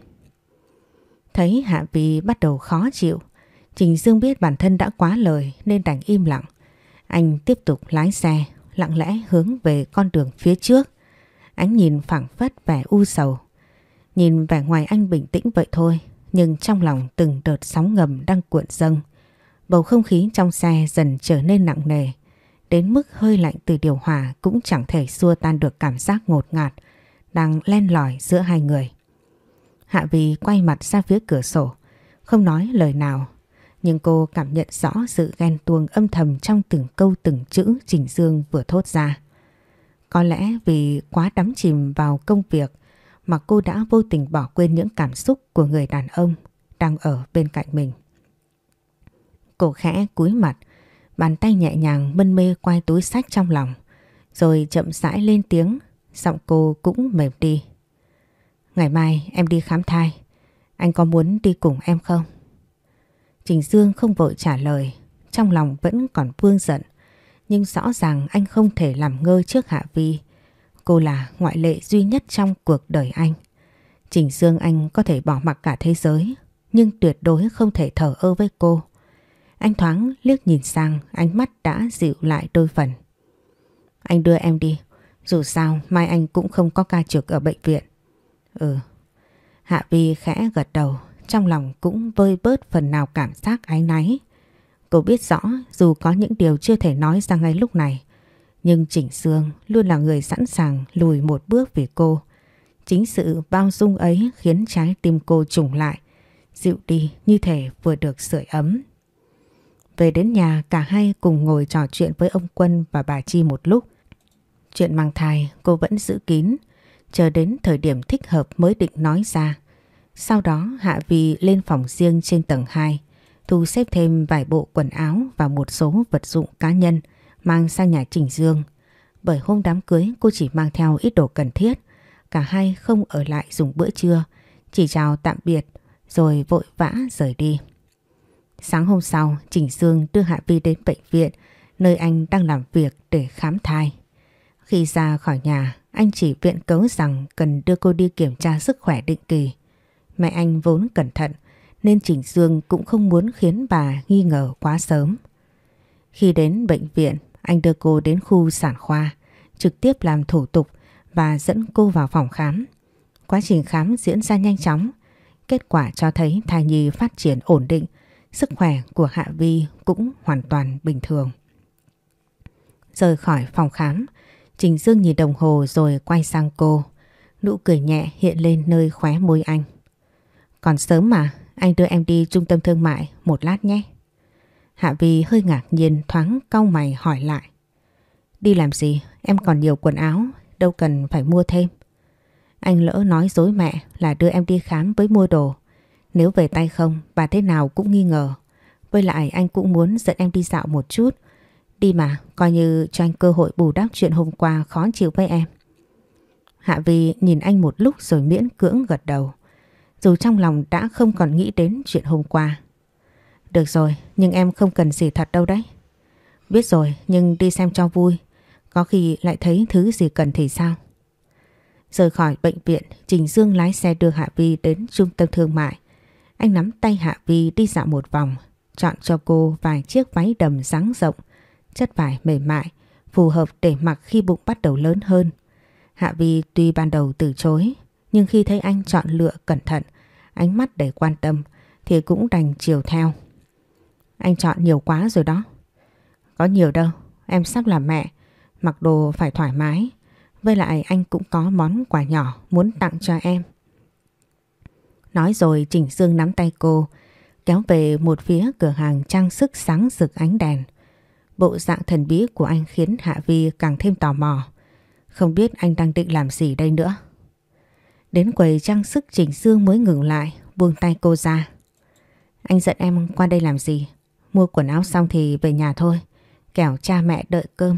Thấy Hạ Vi bắt đầu khó chịu, Trình Dương biết bản thân đã quá lời nên đành im lặng. Anh tiếp tục lái xe, lặng lẽ hướng về con đường phía trước. Ánh nhìn phảng phất vẻ u sầu. Nhìn vẻ ngoài anh bình tĩnh vậy thôi, nhưng trong lòng từng đợt sóng ngầm đang cuộn dâng. Bầu không khí trong xe dần trở nên nặng nề, đến mức hơi lạnh từ điều hòa cũng chẳng thể xua tan được cảm giác ngột ngạt đang len lỏi giữa hai người. Hạ Vi quay mặt ra phía cửa sổ, không nói lời nào, nhưng cô cảm nhận rõ sự ghen tuông âm thầm trong từng câu từng chữ Trình Dương vừa thốt ra. Có lẽ vì quá đắm chìm vào công việc mà cô đã vô tình bỏ quên những cảm xúc của người đàn ông đang ở bên cạnh mình. Cô khẽ cúi mặt, bàn tay nhẹ nhàng mân mê quay túi xách trong lòng, rồi chậm rãi lên tiếng, giọng cô cũng mềm đi. Ngày mai em đi khám thai, anh có muốn đi cùng em không? Trình Dương không vội trả lời, trong lòng vẫn còn vương giận, nhưng rõ ràng anh không thể làm ngơ trước Hạ Vi. Cô là ngoại lệ duy nhất trong cuộc đời anh. Trình Dương anh có thể bỏ mặc cả thế giới, nhưng tuyệt đối không thể thờ ơ với cô. Anh thoáng liếc nhìn sang, ánh mắt đã dịu lại đôi phần. Anh đưa em đi, dù sao mai anh cũng không có ca trực ở bệnh viện. Ừ. Hạ Vi khẽ gật đầu, trong lòng cũng vơi bớt phần nào cảm giác áy náy. Cô biết rõ dù có những điều chưa thể nói ra ngay lúc này, nhưng Trình Dương luôn là người sẵn sàng lùi một bước vì cô. Chính sự bao dung ấy khiến trái tim cô trùng lại, dịu đi như thể vừa được sưởi ấm. Về đến nhà, cả hai cùng ngồi trò chuyện với ông Quân và bà Chi một lúc. Chuyện mang thai cô vẫn giữ kín, chờ đến thời điểm thích hợp mới định nói ra. Sau đó Hạ Vi lên phòng riêng trên tầng 2, thu xếp thêm vài bộ quần áo và một số vật dụng cá nhân mang sang nhà Trình Dương. Bởi hôm đám cưới cô chỉ mang theo ít đồ cần thiết, cả hai không ở lại dùng bữa trưa, chỉ chào tạm biệt rồi vội vã rời đi. Sáng hôm sau, Trình Dương đưa Hạ Vi đến bệnh viện nơi anh đang làm việc để khám thai. Khi ra khỏi nhà, anh chỉ viện cớ rằng cần đưa cô đi kiểm tra sức khỏe định kỳ. Mẹ anh vốn cẩn thận nên Trình Dương cũng không muốn khiến bà nghi ngờ quá sớm. Khi đến bệnh viện, anh đưa cô đến khu sản khoa, trực tiếp làm thủ tục và dẫn cô vào phòng khám. Quá trình khám diễn ra nhanh chóng, kết quả cho thấy thai nhi phát triển ổn định, sức khỏe của Hạ Vi cũng hoàn toàn bình thường. Rời khỏi phòng khám, Trình Dương nhìn đồng hồ rồi quay sang cô. Nụ cười nhẹ hiện lên nơi khóe môi anh. Còn sớm mà, anh đưa em đi trung tâm thương mại một lát nhé. Hạ Vi hơi ngạc nhiên thoáng cau mày hỏi lại. Đi làm gì? Em còn nhiều quần áo, đâu cần phải mua thêm. Anh lỡ nói dối mẹ là đưa em đi khám với mua đồ. Nếu về tay không, bà thế nào cũng nghi ngờ. Với lại anh cũng muốn dẫn em đi dạo một chút. Đi mà, coi như cho anh cơ hội bù đắp chuyện hôm qua khó chịu với em. Hạ Vi nhìn anh một lúc rồi miễn cưỡng gật đầu. Dù trong lòng đã không còn nghĩ đến chuyện hôm qua. Được rồi, nhưng em không cần gì thật đâu đấy. Biết rồi, nhưng đi xem cho vui. Có khi lại thấy thứ gì cần thì sao? Rời khỏi bệnh viện, Trình Dương lái xe đưa Hạ Vi đến trung tâm thương mại. Anh nắm tay Hạ Vi đi dạo một vòng, chọn cho cô vài chiếc váy đầm dáng rộng, chất vải mềm mại, phù hợp để mặc khi bụng bắt đầu lớn hơn. Hạ Vi tuy ban đầu từ chối, nhưng khi thấy anh chọn lựa cẩn thận, ánh mắt đầy quan tâm, thì cũng đành chiều theo. Anh chọn nhiều quá rồi đó. Có nhiều đâu, em sắp làm mẹ, mặc đồ phải thoải mái. Với lại anh cũng có món quà nhỏ muốn tặng cho em. Nói rồi Trình Dương nắm tay cô, kéo về một phía cửa hàng trang sức sáng rực ánh đèn. Bộ dạng thần bí của anh khiến Hạ Vi càng thêm tò mò. Không biết anh đang định làm gì đây nữa. Đến quầy trang sức Trình Dương mới ngừng lại, buông tay cô ra. Anh dẫn em qua đây làm gì? mua quần áo xong thì về nhà thôi, kẻo cha mẹ đợi cơm.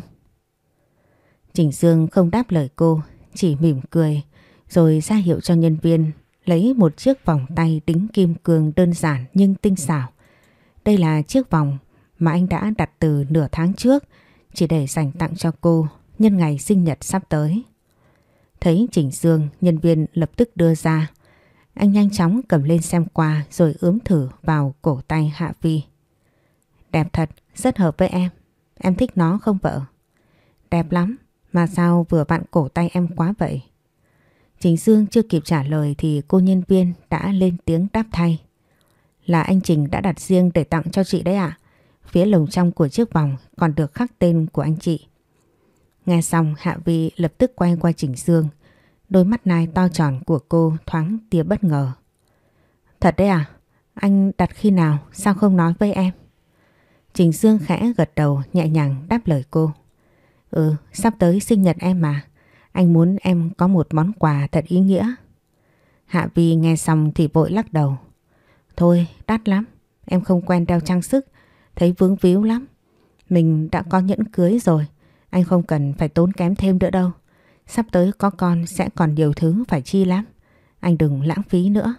Trình Dương không đáp lời cô, chỉ mỉm cười rồi ra hiệu cho nhân viên lấy một chiếc vòng tay đính kim cương đơn giản nhưng tinh xảo. Đây là chiếc vòng mà anh đã đặt từ nửa tháng trước, chỉ để dành tặng cho cô nhân ngày sinh nhật sắp tới. Thấy Trình Dương, nhân viên lập tức đưa ra. Anh nhanh chóng cầm lên xem qua rồi ướm thử vào cổ tay Hạ Vi. Đẹp thật, rất hợp với em. Em thích nó không vợ? Đẹp lắm, mà sao vừa vặn cổ tay em quá vậy? Trình Dương chưa kịp trả lời thì cô nhân viên đã lên tiếng đáp thay. Là anh Trình đã đặt riêng để tặng cho chị đấy ạ. Phía lồng trong của chiếc vòng còn được khắc tên của anh chị. Nghe xong Hạ Vi lập tức quay qua Trình Dương. Đôi mắt nai to tròn của cô thoáng tia bất ngờ. Thật đấy à? Anh đặt khi nào? Sao không nói với em? Trình Dương khẽ gật đầu nhẹ nhàng đáp lời cô. Sắp tới sinh nhật em mà. Anh muốn em có một món quà thật ý nghĩa. Hạ Vi nghe xong thì vội lắc đầu. Thôi, đắt lắm. Em không quen đeo trang sức. Thấy vướng víu lắm. Mình đã có nhẫn cưới rồi. Anh không cần phải tốn kém thêm nữa đâu. Sắp tới có con sẽ còn nhiều thứ phải chi lắm. Anh đừng lãng phí nữa.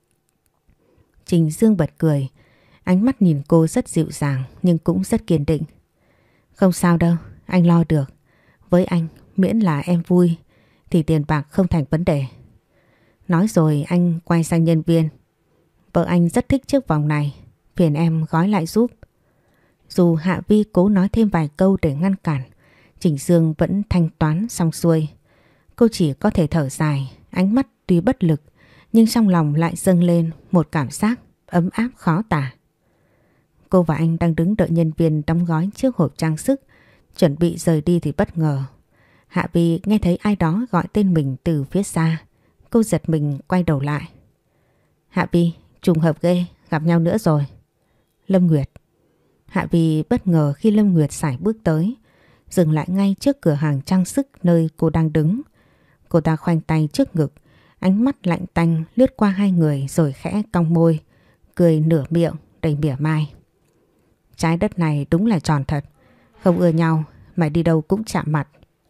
Trình Dương bật cười. Ánh mắt nhìn cô rất dịu dàng nhưng cũng rất kiên định. Không sao đâu, anh lo được. Với anh, miễn là em vui thì tiền bạc không thành vấn đề. Nói rồi anh quay sang nhân viên. Vợ anh rất thích chiếc vòng này, phiền em gói lại giúp. Dù Hạ Vi cố nói thêm vài câu để ngăn cản, Trình Dương vẫn thanh toán xong xuôi. Cô chỉ có thể thở dài, ánh mắt tuy bất lực nhưng trong lòng lại dâng lên một cảm giác ấm áp khó tả. Cô và anh đang đứng đợi nhân viên đóng gói chiếc hộp trang sức, chuẩn bị rời đi thì bất ngờ Hạ Vi nghe thấy ai đó gọi tên mình từ phía xa. Cô giật mình quay đầu lại. Hạ Vi, trùng hợp ghê, gặp nhau nữa rồi. Lâm Nguyệt. Hạ Vi bất ngờ khi Lâm Nguyệt sải bước tới, dừng lại ngay trước cửa hàng trang sức nơi cô đang đứng. Cô ta khoanh tay trước ngực, ánh mắt lạnh tanh lướt qua hai người rồi khẽ cong môi, cười nửa miệng đầy mỉa mai. Trái đất này đúng là tròn thật, không ưa nhau mà đi đâu cũng chạm mặt.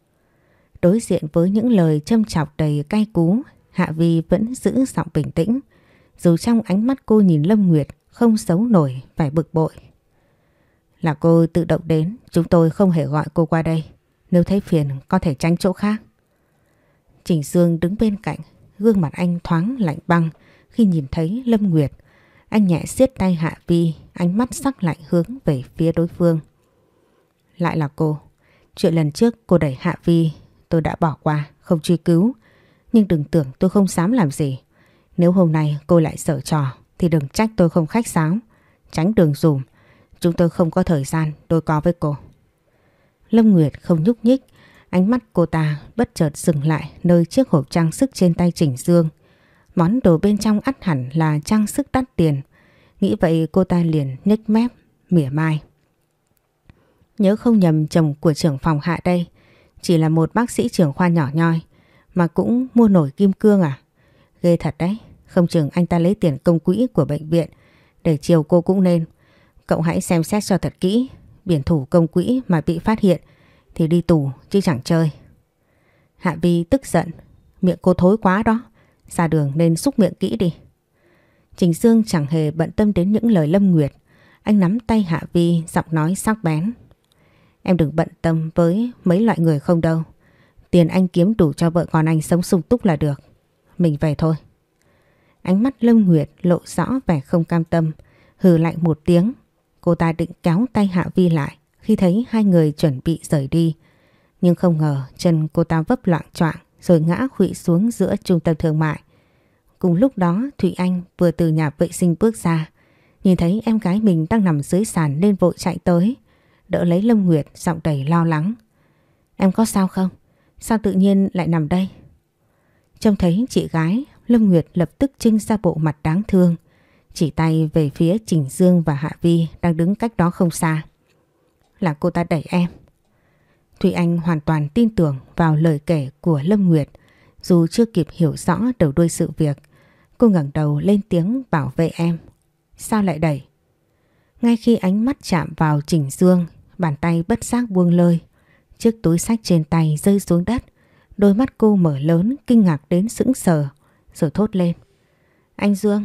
Đối diện với những lời châm chọc đầy cay cú, Hạ Vi vẫn giữ giọng bình tĩnh, dù trong ánh mắt cô nhìn Lâm Nguyệt không giấu nổi vẻ bực bội. Là cô tự động đến, chúng tôi không hề gọi cô qua đây. Nếu thấy phiền có thể tránh chỗ khác. Trình Dương đứng bên cạnh, gương mặt anh thoáng lạnh băng khi nhìn thấy Lâm Nguyệt. Anh nhẹ siết tay Hạ Vi, ánh mắt sắc lạnh hướng về phía đối phương. Lại là cô. Chuyện lần trước cô đẩy Hạ Vi tôi đã bỏ qua, không truy cứu. Nhưng đừng tưởng tôi không dám làm gì. Nếu hôm nay cô lại giở trò thì đừng trách tôi không khách sáo. Tránh đường dùm. Chúng tôi không có thời gian đôi co với cô. Lâm Nguyệt không nhúc nhích. Ánh mắt cô ta bất chợt dừng lại nơi chiếc hộp trang sức trên tay Trình Dương. Món đồ bên trong ắt hẳn là trang sức đắt tiền. Nghĩ vậy cô ta liền nhếch mép, mỉa mai. Nhớ không nhầm chồng của trưởng phòng Hạ đây chỉ là một bác sĩ trưởng khoa nhỏ nhoi mà cũng mua nổi kim cương à? Ghê thật đấy, không chừng anh ta lấy tiền công quỹ của bệnh viện để chiều cô cũng nên. Cậu hãy xem xét cho thật kỹ, biển thủ công quỹ mà bị phát hiện thì đi tù chứ chẳng chơi. Hạ Vi tức giận, miệng cô thối quá đó, ra đường nên xúc miệng kỹ đi. Trình Dương chẳng hề bận tâm đến những lời Lâm Nguyệt, anh nắm tay Hạ Vi giọng nói sắc bén. Em đừng bận tâm với mấy loại người không đâu. Tiền anh kiếm đủ cho vợ con anh sống sung túc là được. Mình về thôi. Ánh mắt Lâm Nguyệt lộ rõ vẻ không cam tâm, hừ lạnh một tiếng. Cô ta định kéo tay Hạ Vi lại khi thấy hai người chuẩn bị rời đi. Nhưng không ngờ chân cô ta vấp loạng choạng rồi ngã khuỵu xuống giữa trung tâm thương mại. Cùng lúc đó Thụy Anh vừa từ nhà vệ sinh bước ra, nhìn thấy em gái mình đang nằm dưới sàn nên vội chạy tới, đỡ lấy Lâm Nguyệt giọng đầy lo lắng. Em có sao không? Sao tự nhiên lại nằm đây? Trông thấy chị gái, Lâm Nguyệt lập tức trưng ra bộ mặt đáng thương, chỉ tay về phía Trình Dương và Hạ Vi đang đứng cách đó không xa. Là cô ta đẩy em. Thụy Anh hoàn toàn tin tưởng vào lời kể của Lâm Nguyệt, dù chưa kịp hiểu rõ đầu đuôi sự việc. Cô ngẩng đầu lên tiếng bảo vệ em. Sao lại đẩy? Ngay khi ánh mắt chạm vào Trình Dương, bàn tay bất giác buông lơi. Chiếc túi xách trên tay rơi xuống đất. Đôi mắt cô mở lớn kinh ngạc đến sững sờ, rồi thốt lên: Anh Dương.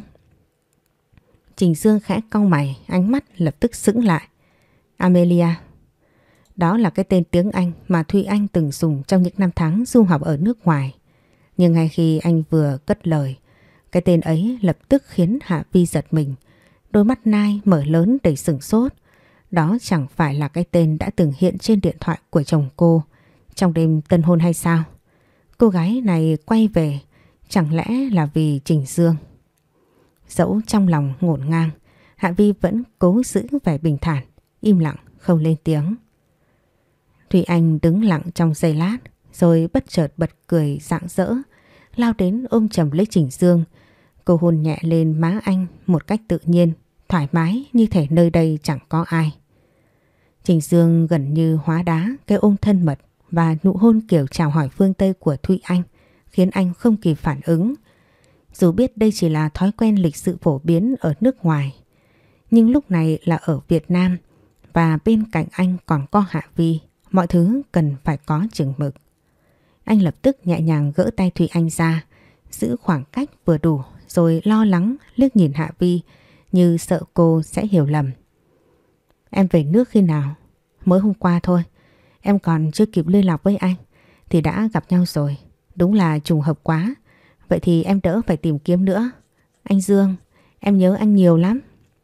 Trình Dương khẽ cau mày, ánh mắt lập tức sững lại. Amelia. Đó là cái tên tiếng Anh mà Thụy Anh từng dùng trong những năm tháng du học ở nước ngoài. Nhưng ngay khi anh vừa cất lời, cái tên ấy lập tức khiến Hạ Vi giật mình. Đôi mắt nai mở lớn đầy sửng sốt. Đó chẳng phải là cái tên đã từng hiện trên điện thoại của chồng cô trong đêm tân hôn hay sao? Cô gái này quay về chẳng lẽ là vì Trình Dương? Dẫu trong lòng ngổn ngang, Hạ Vi vẫn cố giữ vẻ bình thản, im lặng không lên tiếng. Thùy Anh đứng lặng trong giây lát, rồi bất chợt bật cười rạng rỡ, lao đến ôm chầm lấy Trình Dương. Cô hôn nhẹ lên má anh một cách tự nhiên, thoải mái như thể nơi đây chẳng có ai. Trình Dương gần như hóa đá cái ôm thân mật và nụ hôn kiểu chào hỏi phương Tây của Thụy Anh khiến anh không kịp phản ứng. Dù biết đây chỉ là thói quen lịch sự phổ biến ở nước ngoài, nhưng lúc này là ở Việt Nam và bên cạnh anh còn có Hạ Vi, mọi thứ cần phải có chừng mực. Anh lập tức nhẹ nhàng gỡ tay Thụy Anh ra, giữ khoảng cách vừa đủ rồi lo lắng liếc nhìn Hạ Vi như sợ cô sẽ hiểu lầm. Em về nước khi nào? Mới hôm qua thôi. Em còn chưa kịp liên lạc với anh thì đã gặp nhau rồi. Đúng là trùng hợp quá. Vậy thì em đỡ phải tìm kiếm nữa. Anh Dương, em nhớ anh nhiều lắm.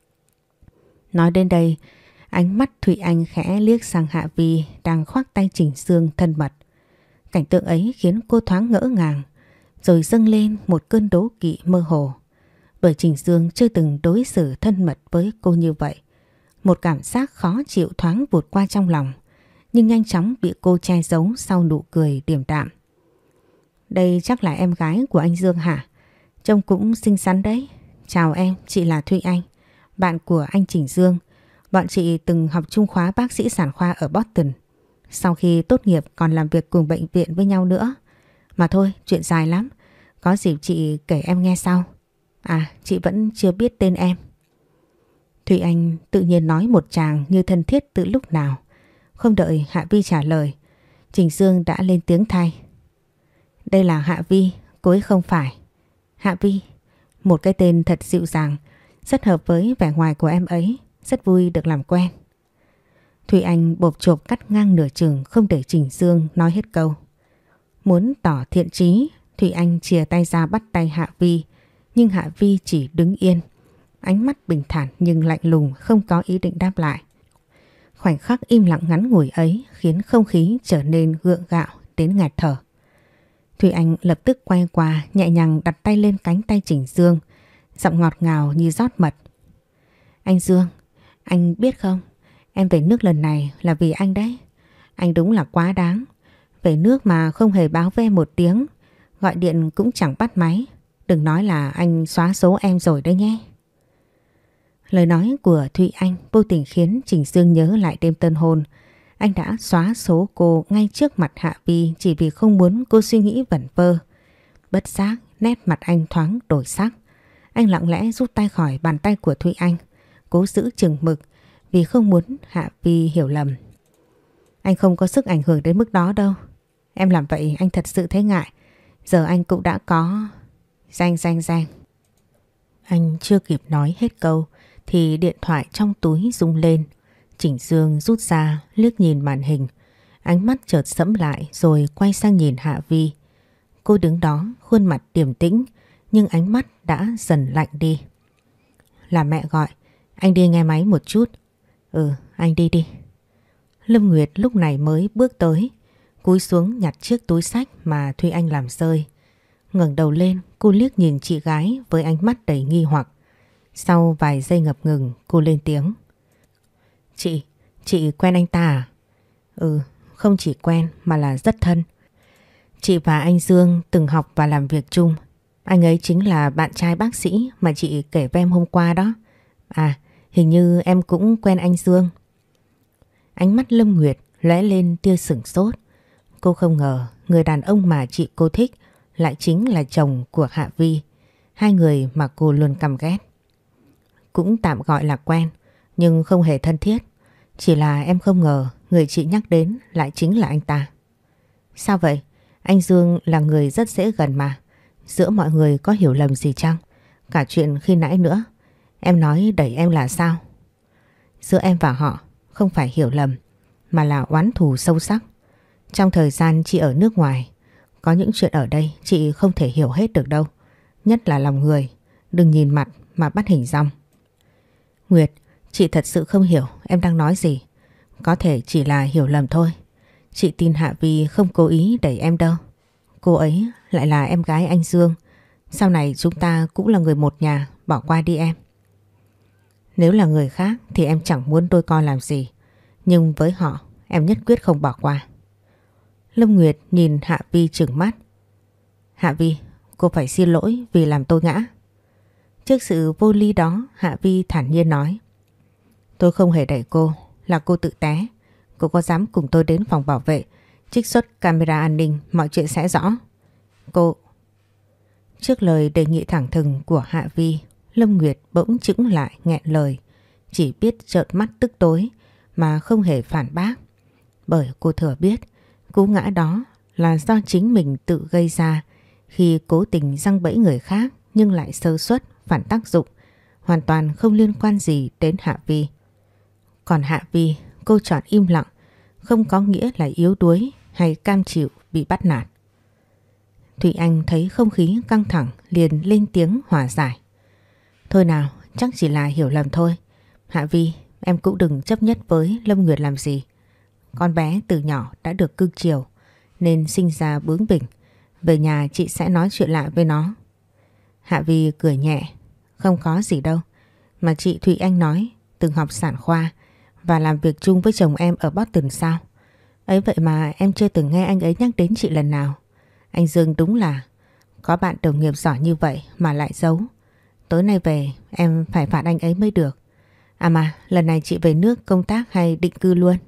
Nói đến đây, ánh mắt Thụy Anh khẽ liếc sang Hạ Vi đang khoác tay Trình Dương thân mật. Cảnh tượng ấy khiến cô thoáng ngỡ ngàng, rồi dâng lên một cơn đố kỵ mơ hồ. Bởi Trình Dương chưa từng đối xử thân mật với cô như vậy. Một cảm giác khó chịu thoáng vụt qua trong lòng, nhưng nhanh chóng bị cô che giấu sau nụ cười điềm đạm. Đây chắc là em gái của anh Dương hả? Trông cũng xinh xắn đấy. Chào em, chị là Thụy Anh, bạn của anh Trình Dương. Bọn chị từng học chung khóa bác sĩ sản khoa ở Boston. Sau khi tốt nghiệp còn làm việc cùng bệnh viện với nhau nữa. Mà thôi, chuyện dài lắm. Có dịp chị kể em nghe sau. À, chị vẫn chưa biết tên em. Thụy Anh tự nhiên nói một tràng như thân thiết từ lúc nào. Không đợi Hạ Vi trả lời, Trình Dương đã lên tiếng thay. Đây là Hạ Vi, cô ấy không phải. Hạ Vi, một cái tên thật dịu dàng, rất hợp với vẻ ngoài của em ấy. Rất vui được làm quen. Thụy Anh bộp chộp cắt ngang nửa chừng không để Trình Dương nói hết câu. Muốn tỏ thiện chí, Thụy Anh chìa tay ra bắt tay Hạ Vi, nhưng Hạ Vi chỉ đứng yên. Ánh mắt bình thản nhưng lạnh lùng, không có ý định đáp lại. Khoảnh khắc im lặng ngắn ngủi ấy khiến không khí trở nên gượng gạo đến nghẹt thở. Thụy Anh lập tức quay qua, nhẹ nhàng đặt tay lên cánh tay Trình Dương, giọng ngọt ngào như rót mật. Anh Dương, anh biết không, em về nước lần này là vì anh đấy. Anh đúng là quá đáng. Về nước mà không hề báo với em một tiếng, gọi điện cũng chẳng bắt máy. Đừng nói là anh xóa số em rồi đấy nhé. Lời nói của Thụy Anh vô tình khiến Trình Dương nhớ lại đêm tân hôn. Anh đã xóa số cô ngay trước mặt Hạ Vi chỉ vì không muốn cô suy nghĩ vẩn vơ. Bất giác, nét mặt anh thoáng đổi sắc. Anh lặng lẽ rút tay khỏi bàn tay của Thụy Anh, cố giữ chừng mực vì không muốn Hạ Vi hiểu lầm. Anh không có sức ảnh hưởng đến mức đó đâu. Em làm vậy anh thật sự thấy ngại. Giờ anh cũng đã có... Danh. Anh chưa kịp nói hết câu thì điện thoại trong túi rung lên. Trình Dương rút ra liếc nhìn màn hình. Ánh mắt chợt sẫm lại rồi quay sang nhìn Hạ Vi. Cô đứng đó khuôn mặt điềm tĩnh nhưng ánh mắt đã dần lạnh đi. Là mẹ gọi. Anh đi nghe máy một chút. Ừ, anh đi đi. Lâm Nguyệt lúc này mới bước tới, cúi xuống nhặt chiếc túi xách mà Thúy Anh làm rơi. Ngẩng đầu lên, cô liếc nhìn chị gái với ánh mắt đầy nghi hoặc. Sau vài giây ngập ngừng, cô lên tiếng. Chị quen anh ta à? Ừ, không chỉ quen mà là rất thân. Chị và anh Dương từng học và làm việc chung. Anh ấy chính là bạn trai bác sĩ mà chị kể với em hôm qua đó. À, hình như em cũng quen anh Dương. Ánh mắt Lâm Nguyệt lóe lên tia sửng sốt. Cô không ngờ người đàn ông mà chị cô thích lại chính là chồng của Hạ Vi. Hai người mà cô luôn căm ghét. Cũng tạm gọi là quen, nhưng không hề thân thiết. Chỉ là em không ngờ người chị nhắc đến lại chính là anh ta. Sao vậy? Anh Dương là người rất dễ gần mà. Giữa mọi người có hiểu lầm gì chăng? Cả chuyện khi nãy nữa. Em nói đẩy em là sao? Giữa em và họ không phải hiểu lầm, mà là oán thù sâu sắc. Trong thời gian chị ở nước ngoài, có những chuyện ở đây chị không thể hiểu hết được đâu. Nhất là lòng người. Đừng nhìn mặt mà bắt hình dong. Nguyệt, chị thật sự không hiểu em đang nói gì. Có thể chỉ là hiểu lầm thôi. Chị tin Hạ Vi không cố ý đẩy em đâu. Cô ấy lại là em gái anh Dương. Sau này chúng ta cũng là người một nhà, bỏ qua đi em. Nếu là người khác thì em chẳng muốn đôi co làm gì. Nhưng với họ em nhất quyết không bỏ qua. Lâm Nguyệt nhìn Hạ Vi trừng mắt. Hạ Vi, cô phải xin lỗi vì làm tôi ngã. Trước sự vô lý đó, Hạ Vi thản nhiên nói. Tôi không hề đẩy cô, là cô tự té. Cô có dám cùng tôi đến phòng bảo vệ, trích xuất camera an ninh, mọi chuyện sẽ rõ. Cô... Trước lời đề nghị thẳng thừng của Hạ Vi, Lâm Nguyệt bỗng chững lại nghẹn lời. Chỉ biết trợn mắt tức tối mà không hề phản bác. Bởi cô thừa biết cú ngã đó là do chính mình tự gây ra khi cố tình giăng bẫy người khác nhưng lại sơ suất, phản tác dụng, hoàn toàn không liên quan gì đến Hạ Vi. Còn Hạ Vi, cô chọn im lặng, không có nghĩa là yếu đuối hay cam chịu bị bắt nạt. Thủy Anh thấy không khí căng thẳng liền lên tiếng hòa giải. Thôi nào, chắc chỉ là hiểu lầm thôi. Hạ Vi, em cũng đừng chấp nhất với Lâm Nguyệt làm gì. Con bé từ nhỏ đã được cưng chiều nên sinh ra bướng bỉnh. Về nhà chị sẽ nói chuyện lại với nó. Hạ Vi cười nhẹ. Không có gì đâu. Mà chị Thủy Anh nói từng học sản khoa và làm việc chung với chồng em ở Boston sao? Ấy vậy mà em chưa từng nghe anh ấy nhắc đến chị lần nào. Anh Dương đúng là có bạn đồng nghiệp giỏi như vậy mà lại giấu. Tối nay về em phải phạt anh ấy mới được. À mà lần này chị về nước công tác hay định cư luôn?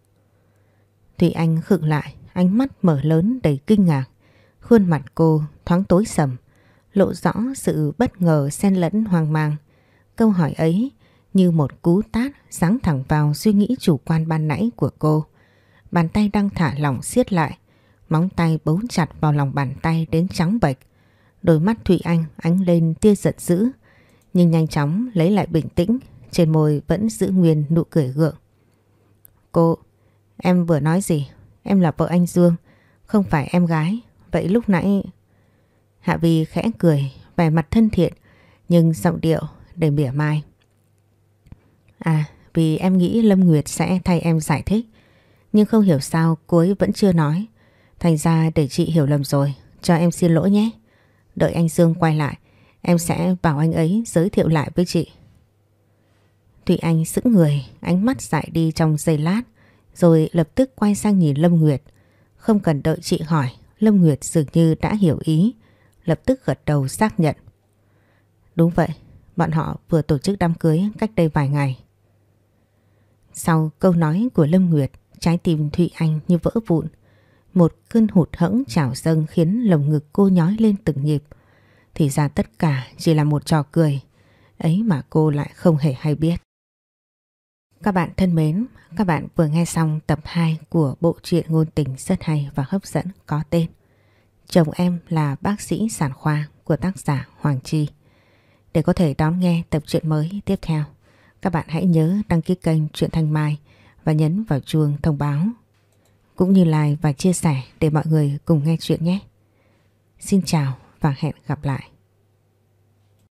Thủy Anh khựng lại, ánh mắt mở lớn đầy kinh ngạc. Khuôn mặt cô thoáng tối sầm, lộ rõ sự bất ngờ xen lẫn hoang mang. Câu hỏi ấy như một cú tát giáng thẳng vào suy nghĩ chủ quan ban nãy của cô. Bàn tay đang thả lỏng siết lại, móng tay bấu chặt vào lòng bàn tay đến trắng bệch. Đôi mắt Thủy Anh ánh lên tia giận dữ, nhưng nhanh chóng lấy lại bình tĩnh, trên môi vẫn giữ nguyên nụ cười gượng. Cô, em vừa nói gì? Em là vợ anh Dương, không phải em gái. Vậy lúc nãy... Hạ Vi khẽ cười, vẻ mặt thân thiện, nhưng giọng điệu đầy mỉa mai. À, vì em nghĩ Lâm Nguyệt sẽ thay em giải thích. Nhưng không hiểu sao cô ấy vẫn chưa nói. Thành ra để chị hiểu lầm rồi, cho em xin lỗi nhé. Đợi anh Dương quay lại, em sẽ bảo anh ấy giới thiệu lại với chị. Thủy Anh sững người, ánh mắt dại đi trong giây lát, rồi lập tức quay sang nhìn Lâm Nguyệt. Không cần đợi chị hỏi, Lâm Nguyệt dường như đã hiểu ý, lập tức gật đầu xác nhận. Đúng vậy, bọn họ vừa tổ chức đám cưới cách đây vài ngày. Sau câu nói của Lâm Nguyệt, trái tim Thủy Anh như vỡ vụn. Một cơn hụt hẫng trào dâng khiến lồng ngực cô nhói lên từng nhịp. Thì ra tất cả chỉ là một trò cười, ấy mà cô lại không hề hay biết. Các bạn thân mến, các bạn vừa nghe xong tập 2 của bộ truyện ngôn tình rất hay và hấp dẫn có tên Chồng Em Là Bác Sĩ Sản Khoa của tác giả Hoàng Chi. Để có thể đón nghe tập truyện mới tiếp theo, các bạn hãy nhớ đăng ký kênh Truyện Thanh Mai và nhấn vào chuông thông báo, cũng như like và chia sẻ để mọi người cùng nghe chuyện nhé. Xin chào và hẹn gặp lại.